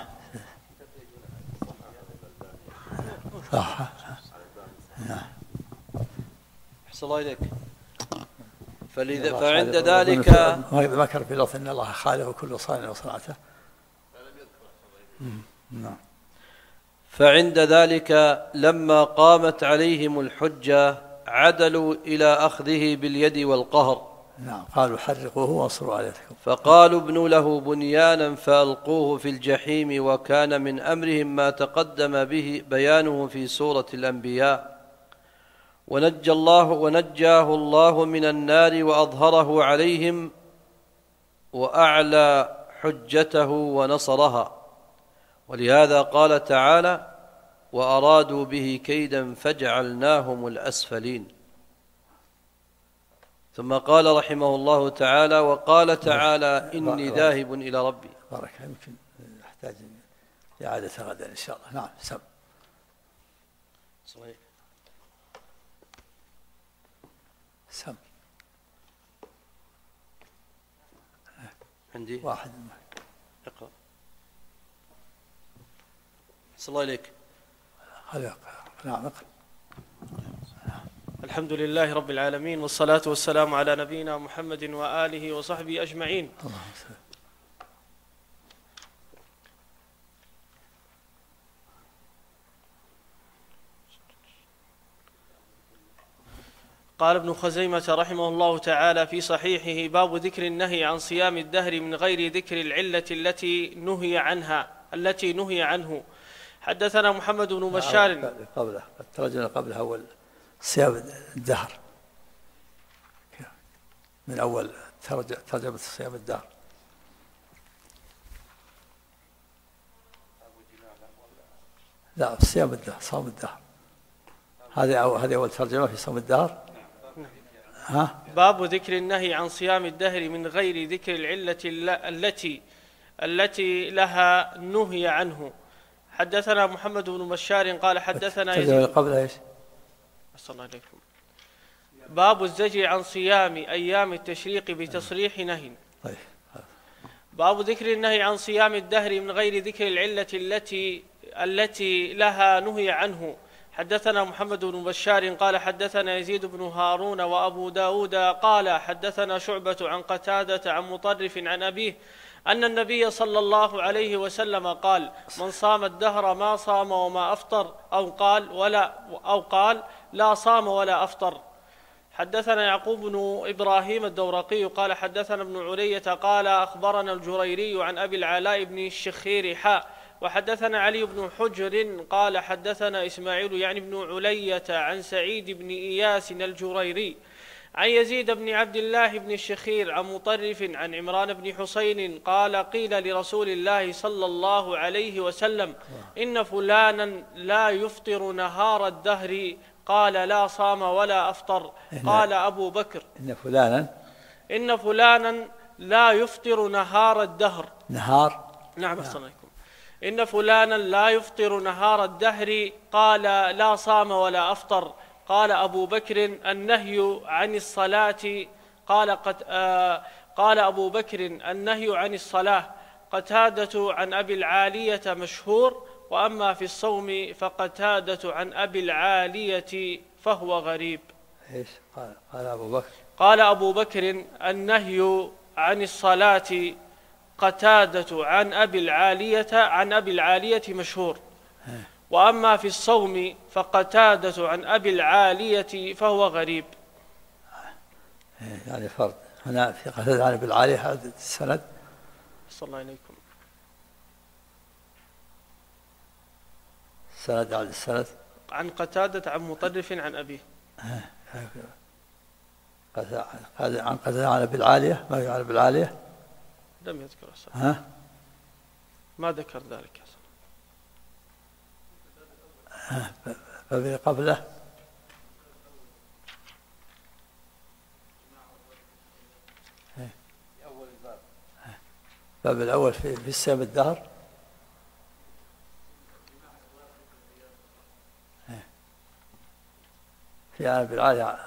صح. نعم أحسن الله إليك. فعند ذلك ذكر في لفظ إن الله خالق كل صانع وصنعته. نعم. فعند ذلك لما قامت عليهم الحجة عدلوا إلى أخذه باليد والقهر. نعم. قالوا حرقوه وانصروا آلهتكم. فقالوا ابنوا له بنيانا فألقوه في الجحيم، وكان من أمرهم ما تقدم به بيانه في سورة الأنبياء. ونجاه الله من النار وأظهره عليهم وأعلى حجته ونصرها، ولهذا قال تعالى وأرادوا به كيدا فجعلناهم الأسفلين. ثم قال رحمه الله تعالى وقال تعالى إني ذاهب إلى ربي. بارك. يمكن نحتاج إعادة غدا إن شاء الله. نعم. سم صحيح. سم عندي واحد. اقرأ. صلى الله عليك. نعم. الحمد لله رب العالمين، والصلاة والسلام على نبينا محمد وآله وصحبه أجمعين. قال ابن خزيمة رحمه الله تعالى في صحيحه: باب ذكر النهي عن صيام الدهر من غير ذكر العلة التي نهي عنه. حدثنا محمد بن بشار. قبله الترجمة قبلها أول صيام الدهر، من أول ترجمة صيام الدهر. لا، صيام الدهر، صوم الدهر، هذه أول ترجمة في صوم الدهر. باب ذكر النهي عن صيام الدهر من غير ذكر العلة التي لها نهي عنه. حدثنا محمد بن بشار قال حدثنا يزيد قبلها ايش؟ صلى الله عليكم. باب الزجر عن صيام أيام التشريق بتصريح نهي. طيب. باب ذكر النهي عن صيام الدهر من غير ذكر العلة التي لها نهي عنه. حدثنا محمد بن بشار قال حدثنا يزيد بن هارون وأبو داود قال حدثنا شعبة عن قتادة عن مطرف عن أبيه أن النبي صلى الله عليه وسلم قال: من صام الدهر ما صام وما أفطر، أو قال لا صام ولا أفطر. حدثنا يعقوب بن إبراهيم الدورقي قال حدثنا ابن علية قال أخبرنا الجريري عن أبي العلاء بن الشخير وحدثنا علي بن حجر قال حدثنا إسماعيل يعني بن علية عن سعيد بن إياس الجريري عن يزيد بن عبد الله بن الشخير عن مطرف عن عمران بن حسين قال: قيل لرسول الله صلى الله عليه وسلم: إن فلانا لا يفطر نهار الدهر، قال: لا صام ولا أفطر. قال أبو بكر: إن فلانا لا يفطر نهار الدهر. نهار؟ نعم، أحسنكم. إن فلانا لا يفطر نهار الدهر، قال: لا صام ولا أفطر. قال أبو بكر: النهي عن الصلاة. قال أبو بكر: النهي عن الصلاة. قتادة عن أبي العالية مشهور، وأما في الصوم فقتادة عن أبي العالية فهو غريب. إيش قال أبو بكر؟ قال أبو بكر: النهي عن الصلاة. قتادة عن أبي العالية مشهور، وأما في الصوم فقتادة عن أبي العالية فهو غريب. يعني فرد هنا في قتادة عن أبي العالية، هذا السند. صلى الله عليكم. السند عن السند عن قتادة عن مطرف عن أبيه. عن قتادة عن أبي العالية، ما هي عن أبي العالية؟ لم يذكر السند. ما ذكر ذلك. فبي قبله باب الأول في صيام الدهر. في عن أبي العالية.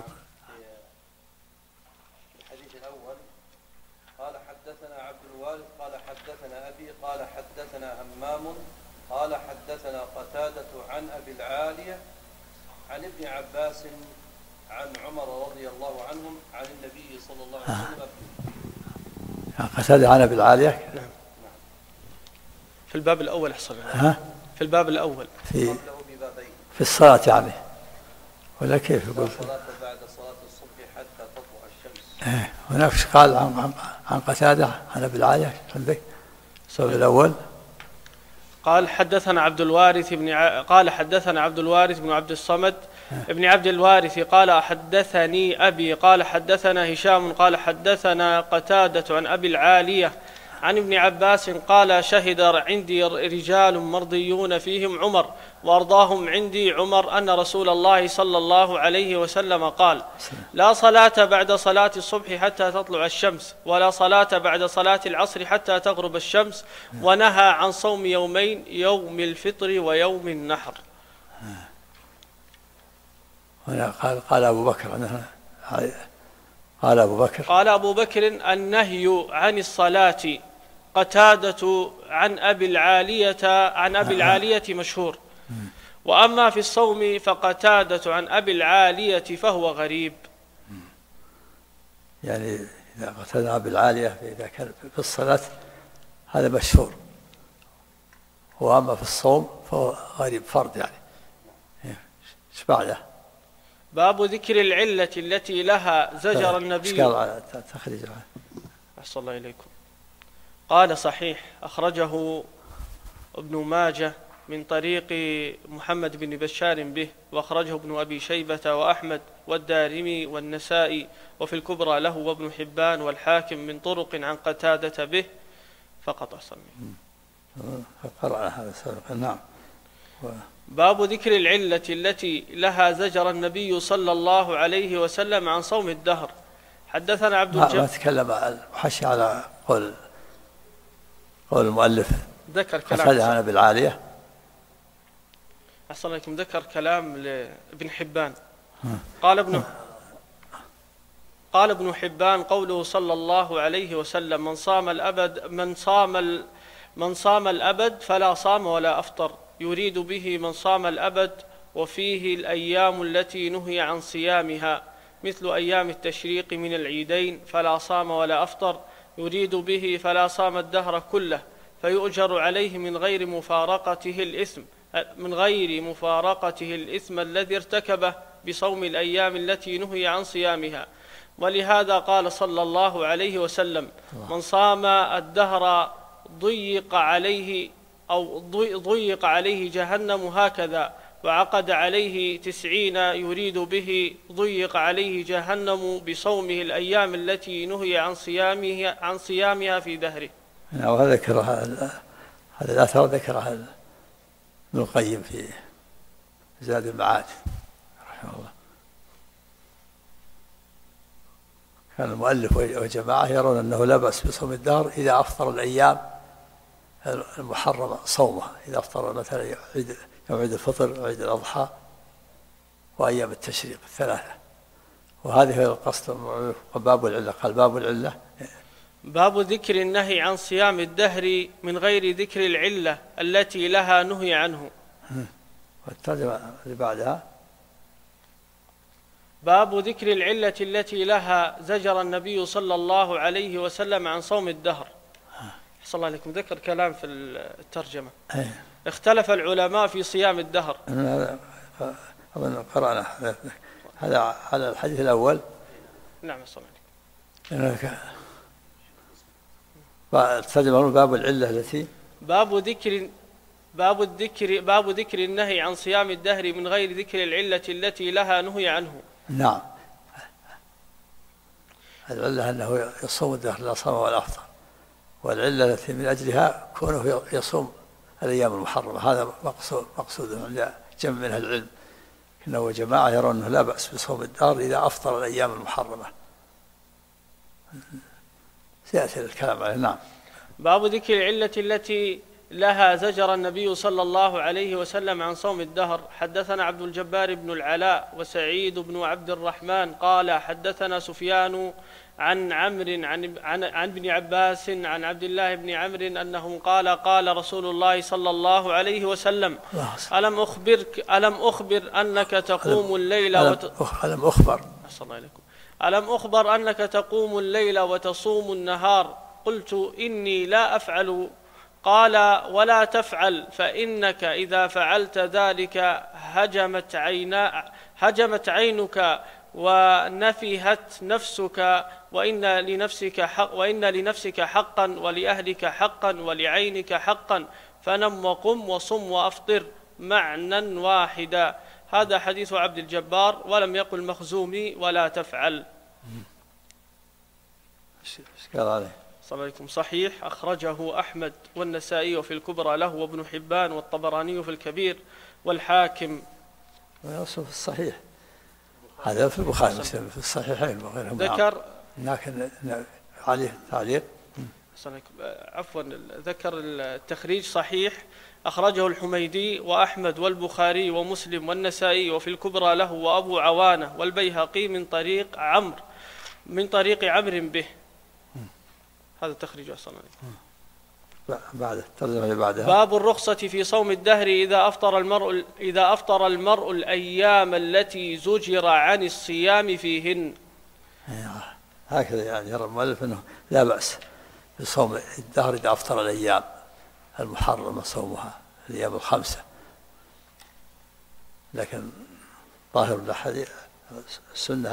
الحديث الأول قال حدثنا عبد الوارث قال حدثنا أبي قال حدثنا همام قال حدثنا قتادة عن أبي العالية عن ابن عباس عن عمر رضي الله عنهم عن النبي صلى الله عليه وسلم. قتادة عن أبي العالية. نعم. في الباب الأول أحسن. في الباب الأول في الصلاة يعني، ولا كيف يقول؟ الصلاة بعد صلاة الصبح حتى تطلع الشمس. هناك قال عن قتادة عن أبي العالية عندك السبب الأول. قال حدثنا عبد الوارث قال حدثنا عبد الوارث بن عبد الصمد ابن عبد الوارث قال حدثني أبي قال حدثنا هشام قال حدثنا قتادة عن أبي العالية عن ابن عباس قال: شهد عندي رجال مرضيون فيهم عمر، وأرضاهم عندي عمر أن رسول الله صلى الله عليه وسلم قال: لا صلاة بعد صلاة الصبح حتى تطلع الشمس، ولا صلاة بعد صلاة العصر حتى تغرب الشمس، ونهى عن صوم يومين: يوم الفطر ويوم النحر. قال أبو بكر النهي عن الصلاة. قتادة عن أبي العالية مشهور، وأما في الصوم فقتادة عن أبي العالية فهو غريب. يعني إذا قتادة بالعالية إذا كان في الصلاة هذا مشهور، وأما في الصوم فهو غريب فرد يعني. ايش بعده؟ باب ذكر العلة التي لها زجر النبي. إشكال على تخريج. أحسن الله إليكم. قال صحيح، أخرجه ابن ماجه من طريق محمد بن بشار به، وأخرجه ابن أبي شيبة وأحمد والدارمي والنسائي، وفي الكبرى له وابن حبان والحاكم من طرق عن قتادة به فقط. أحسن. قرأ هذا سابقا. نعم. باب ذكر العلة التي لها زجر النبي صلى الله عليه وسلم عن صوم الدهر. حدثنا عبد الجبار. ما تكلم الحشي على قول المؤلف، ذكر كلام قتادة بالعالية. أحسن عليكم. ذكر كلام لابن حبان. قال ابن حبان قوله صلى الله عليه وسلم: من صام الأبد فلا صام ولا أفطر، يريد به من صام الأبد، وفيه الأيام التي نهي عن صيامها مثل أيام التشريق من العيدين، فلا صام ولا أفطر، يريد به فلا صام الدهر كله، فيؤجر عليه من غير مفارقته الإثم الذي ارتكبه بصوم الأيام التي نهي عن صيامها. ولهذا قال صلى الله عليه وسلم: من صام الدهر ضيق عليه جهنم هكذا، وعقد عليه 90 يريد به ضيق عليه جهنم بصومه الأيام التي نهي عن صيامها في دهره. وهذا ذكرها هذا الأثر ذكرها ابن القيم في زاد المعاد رحمه الله. كان المؤلف وجماعة يرون أنه لا بأس بصوم الدهر إذا أفطر الأيام المحرمة صومها، إذا أفطر مثلا يوم عيد الفطر وعيد الأضحى وأيام التشريق الثلاثة. وهذه هي القصد. وباب العلة قال باب العلة باب ذكر النهي عن صيام الدهر من غير ذكر العلة التي لها نهي عنه. والترجمة اللي بعدها باب ذكر العلة التي لها زجر النبي صلى الله عليه وسلم عن صوم الدهر. صلى الله عليكم. ذكر كلام في الترجمة. اختلف العلماء في صيام الدهر. أظن قرأنا هذا على الحديث الأول. نعم. صلى الله عليكم. الترجمة باب العلة التي باب ذكر النهي عن صيام الدهر من غير ذكر العلة التي لها نهي عنه. نعم. العلة أنه يصوم الدهر لا صام ولا أفطر، والعلة التي من أجلها كونه يصوم الأيام المحرمة. هذا مقصود عند جمع من أهل العلم، إنه جماعة يرون أنه لا بأس بصوم الدهر إذا أفطر الأيام المحرمة. سيأتي الكلام عليه. نعم. باب ذكر العلة التي لها زجر النبي صلى الله عليه وسلم عن صوم الدهر. حدثنا عبد الجبار بن العلاء وسعيد بن عبد الرحمن قال حدثنا سفيان عن عمرو عن ابن عباس عن عبد الله بن عمرو أنه قال رسول الله صلى الله عليه وسلم: ألم أخبر أنك تقوم الليل ألم أخبر أنك تقوم الليل وتصوم النهار؟ قلت: إني لا أفعل. قال: ولا تفعل، فإنك إذا فعلت ذلك هجمت عينك ونفهت نفسك، وإن لنفسك حقا ولأهلك حقا ولعينك حقا، فنم وقم وصم وأفطر معنى واحدا. هذا حديث عبد الجبار، ولم يقل مخزومي ولا تفعل. قال عليه صلى الله عليكم. صحيح، أخرجه أحمد والنسائي وفي الكبرى له وابن حبان والطبراني في الكبير والحاكم. ويصف في الصحيح. هذا في البخاري ومسلم في الصحيحين وغيرهم. ذكر لكن عليه تعليق. عفوا، ذكر التخريج صحيح، أخرجه الحميدي وأحمد والبخاري ومسلم والنسائي وفي الكبرى له وأبو عوانة والبيهقي من طريق عمرو به. هذا تخريج أصلا. بعد الترجمة اللي بعدها. باب الرخصة في صوم الدهر إذا أفطر المرء الأيام التي زجر عن الصيام فيهن. هكذا يعني يرى المؤلف أنه لا بأس بصوم الدهر إذا أفطر الأيام المحرمة صومها الأيام الخمسة، لكن ظاهر الحديث السنة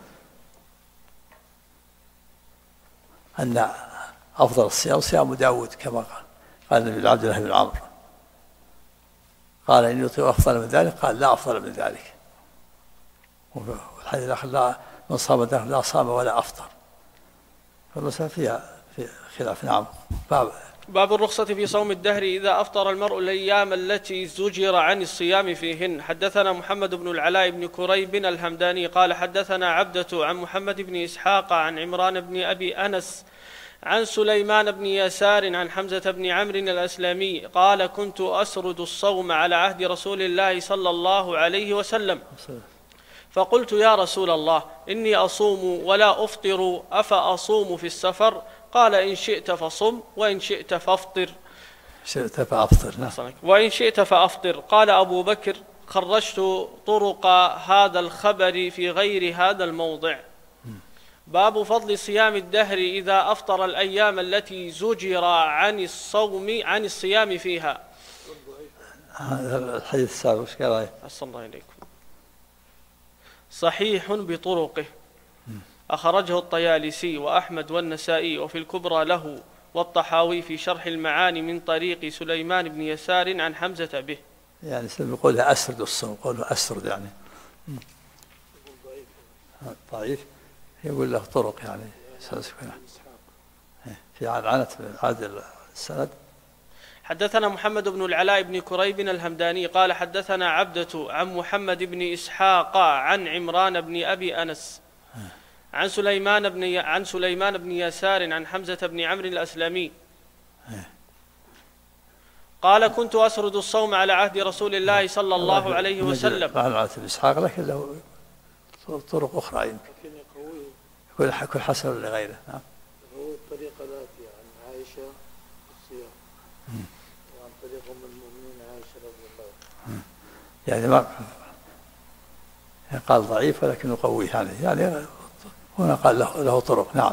أن أفضل الصيام صيام داود كما قال النبي لعبد الله بن عمرو، قال إني أطيق أفضل من ذلك، قال لا أفضل من ذلك. والحديث الآخر من صام الدهر لا صام ولا أفطر، فالمسألة فيها في خلاف. نعم. باب الرخصة في صوم الدهر إذا أفطر المرء الأيام التي زجر عن الصيام فيهن. حدثنا محمد بن العلاء بن كريب الهمداني قال حدثنا عبدة عن محمد بن إسحاق عن عمران بن أبي أنس عن سليمان بن يسار عن حمزة بن عمرو الأسلمي قال كنت أسرد الصوم على عهد رسول الله صلى الله عليه وسلم، فقلت يا رسول الله إني أصوم ولا أفطر، أفأصوم في السفر؟ قال إن شئت فصم وإن شئت فافطر. شئت فأفطر. وإن شئت فأفطر. قال أبو بكر خرجت طرق هذا الخبر في غير هذا الموضع. باب فضل صيام الدهر إذا أفطر الأيام التي زجر عن الصيام فيها. هذا الحديث السابق ايش قال؟ أحسن الله إليكم. صحيح بطرقه، أخرجه الطيالسي وأحمد والنسائي وفي الكبرى له، والطحاوي في شرح المعاني من طريق سليمان بن يسار عن حمزة به. يعني يقولها أسرد الصوم، قوله أسرد يعني ضعيف، يقول له طرق يعني في عنعنة هذا السند. حدثنا محمد بن العلاء بن كريب الهمداني قال حدثنا عبدة عن محمد بن إسحاق عن عمران بن أبي أنس عن سليمان بن يسار عن حمزة بن عمرو الأسلمي قال كنت أسرد الصوم على عهد رسول الله صلى الله عليه وسلم. قال عن إسحاق لكن له طرق أخرى يمكن يكون حسن لغيره. نعم. هو الطريقة الآتية عن عائشة الصيام وعن طريق أم المؤمنين عائشة رضي الله عنها. يعني ما قال ضعيف ولكن يقويه يعني هنا قال له طرق. نعم.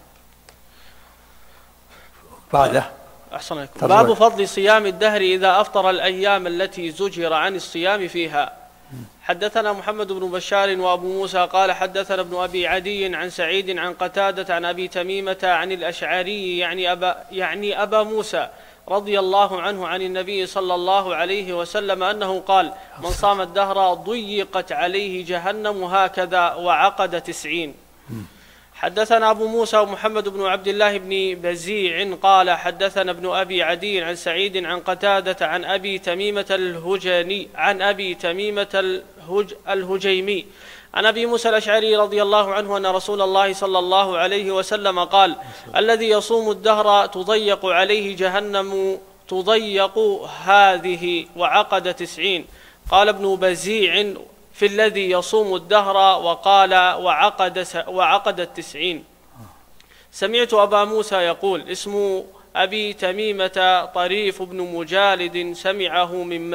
بعده أحسن عليكم. باب فضل صيام الدهر إذا أفطر الأيام التي زجر عن الصيام فيها. حدثنا محمد بن بشار وأبو موسى قال حدثنا ابن أبي عدي عن سعيد عن قتادة عن أبي تميمة عن الأشعري يعني أبا موسى رضي الله عنه عن النبي صلى الله عليه وسلم أنه قال من صام الدهر ضيقت عليه جهنم هكذا وعقد 90. حدثنا أبو موسى ومحمد بن عبد الله بن بزيع قال حدثنا ابن أبي عدي عن سعيد عن قتادة عن أبي تميمة الهجيمي عن أبي موسى الأشعري رضي الله عنه أن رسول الله صلى الله عليه وسلم قال الذي يصوم الدهر تضيق عليه جهنم تضيق هذه وعقد 90. قال ابن بزيع في الذي يصوم الدهر وقال وعقد 90. سمعت أبا موسى يقول اسم أبي تميمة طريف بن مجالد سمعه من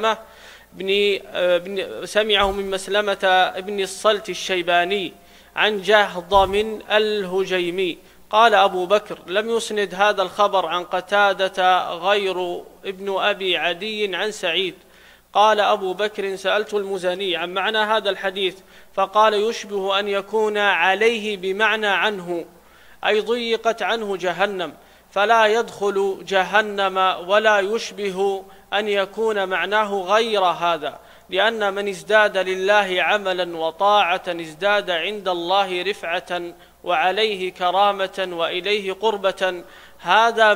مسلمة ابن الصلت الشيباني عن جهضم الهجيمي. قال أبو بكر لم يسند هذا الخبر عن قتادة غير ابن أبي عدي عن سعيد. قال أبو بكر سألت المزني عن معنى هذا الحديث فقال يشبه أن يكون عليه بمعنى عنه، أي ضيقت عنه جهنم فلا يدخل جهنم، ولا يشبه أن يكون معناه غير هذا، لأن من ازداد لله عملا وطاعة ازداد عند الله رفعة وعليه كرامة وإليه قربة. هذا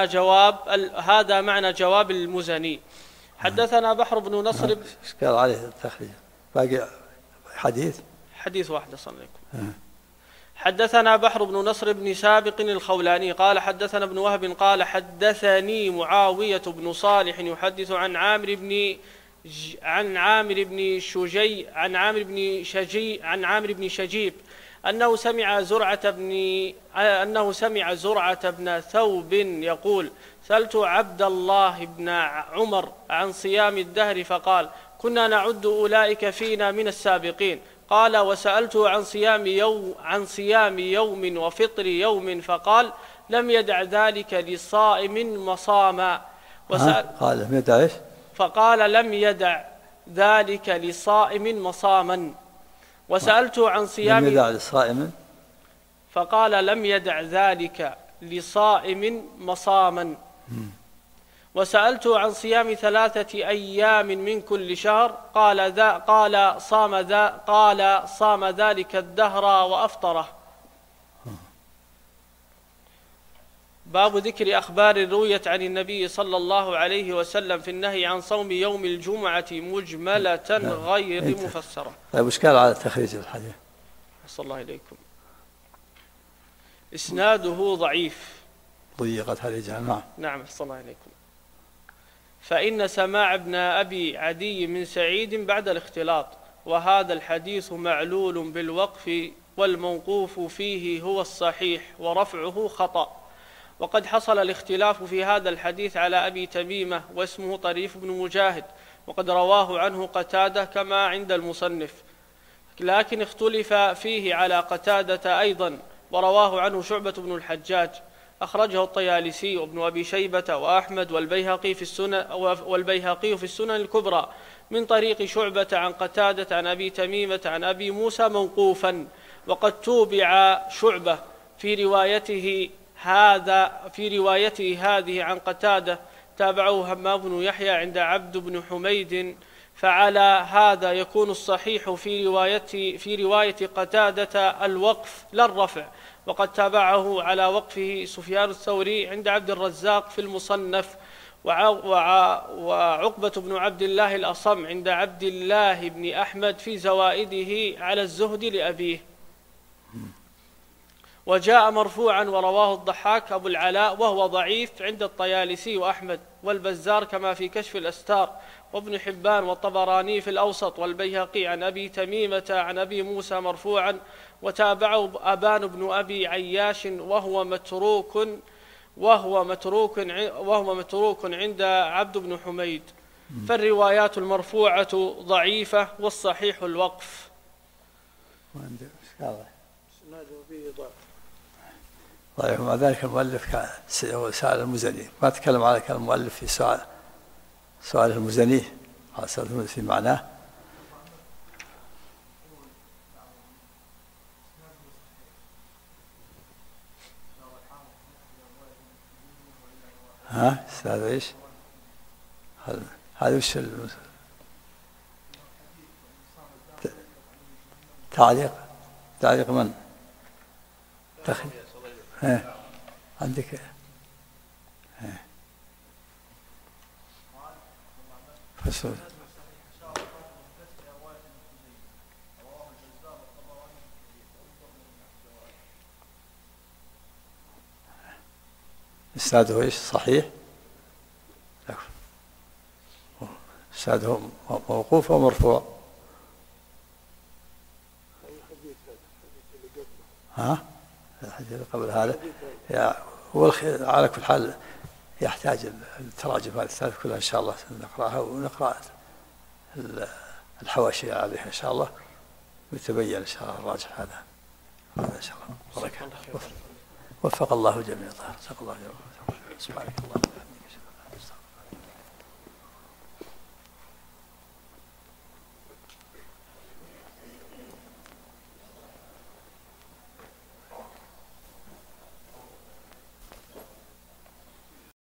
معنى جواب المزني. حدثنا بحر بن نصر قال عليه التخريج باقي حديث واحد صلى الله عليه. حدثنا بحر بن نصر بن سابق الخولاني قال حدثنا ابن وهب قال حدثني معاوية بن صالح يحدث عن عامر بن شجيب أنه سمع زرعة بن ثوب يقول: سألت عبد الله بن عمر عن صيام الدهر فقال: كنا نعد أولئك فينا من السابقين. قال: وسألته عن صيام يوم وفطر يوم فقال: لم يدع ذلك لصائم مصاما. قال لم يدع إيش؟ فقال: لم يدع ذلك لصائم مصاما. وسألته عن صيام، لم يدع لصائم، فقال: لم يدع ذلك لصائم مصاما. وسألته عن صيام 3 أيام من كل شهر قال صام ذلك الدهر وأفطره. باب ذكر أخبار رويت عن النبي صلى الله عليه وسلم في النهي عن صوم يوم الجمعة مجملة غير مفسرة. طيب وش قال على تخريج الحديث؟ صلى الله عليكم. إسناده ضعيف، ضيقت هذه. نعم صلى الله عليكم. فإن سماع ابن أبي عدي من سعيد بعد الاختلاط، وهذا الحديث معلول بالوقف، والموقوف فيه هو الصحيح ورفعه خطأ. وقد حصل الاختلاف في هذا الحديث على أبي تميمة واسمه طريف بن مجاهد، وقد رواه عنه قتادة كما عند المصنف، لكن اختلف فيه على قتادة أيضا، ورواه عنه شعبة بن الحجاج. أخرجه الطيالسي وابن أبي شيبة وأحمد والبيهقي في السنن الكبرى من طريق شعبة عن قتادة عن أبي تميمة عن أبي موسى موقوفا. وقد توبع شعبة في روايته هذه عن قتادة، تابعه همام بن يحيى عند عبد بن حميد. فعلى هذا يكون الصحيح في رواية قتادة الوقف لا الرفع، وقد تابعه على وقفه سفيان الثوري عند عبد الرزاق في المصنف، وعقبة بن عبد الله الأصم عند عبد الله بن أحمد في زوائده على الزهد لأبيه. وجاء مرفوعا ورواه الضحاك أبو العلاء وهو ضعيف عند الطيالسي وأحمد والبزار كما في كشف الأستار، وابن حبان والطبراني في الأوسط، والبيهقي عن أبي تميمة عن أبي موسى مرفوعا، وتابعه أبان بن أبي عياش وهو متروك عند عبد بن حميد. فالروايات المرفوعة ضعيفة والصحيح الوقف. طيب ومع ذلك المؤلف سأل المزني، ما تكلم على كلام المؤلف في سؤال المزني على سؤال المزني في معناه. هذا ايش؟ هذا وش تعليق من؟ دخل عندك فسود. إسناده إيش؟ صحيح؟ إسناده موقوف ومرفوع. الحديث اللي قبل هذا على كل حال يحتاج التراجم هذه الثلاث كلها إن شاء الله نقرأها، ونقرأ الحواشي عليها إن شاء الله، ويتبين إن شاء الله الراجح هذا إن شاء الله. وفق الله جميعا. سبحانك اللهم.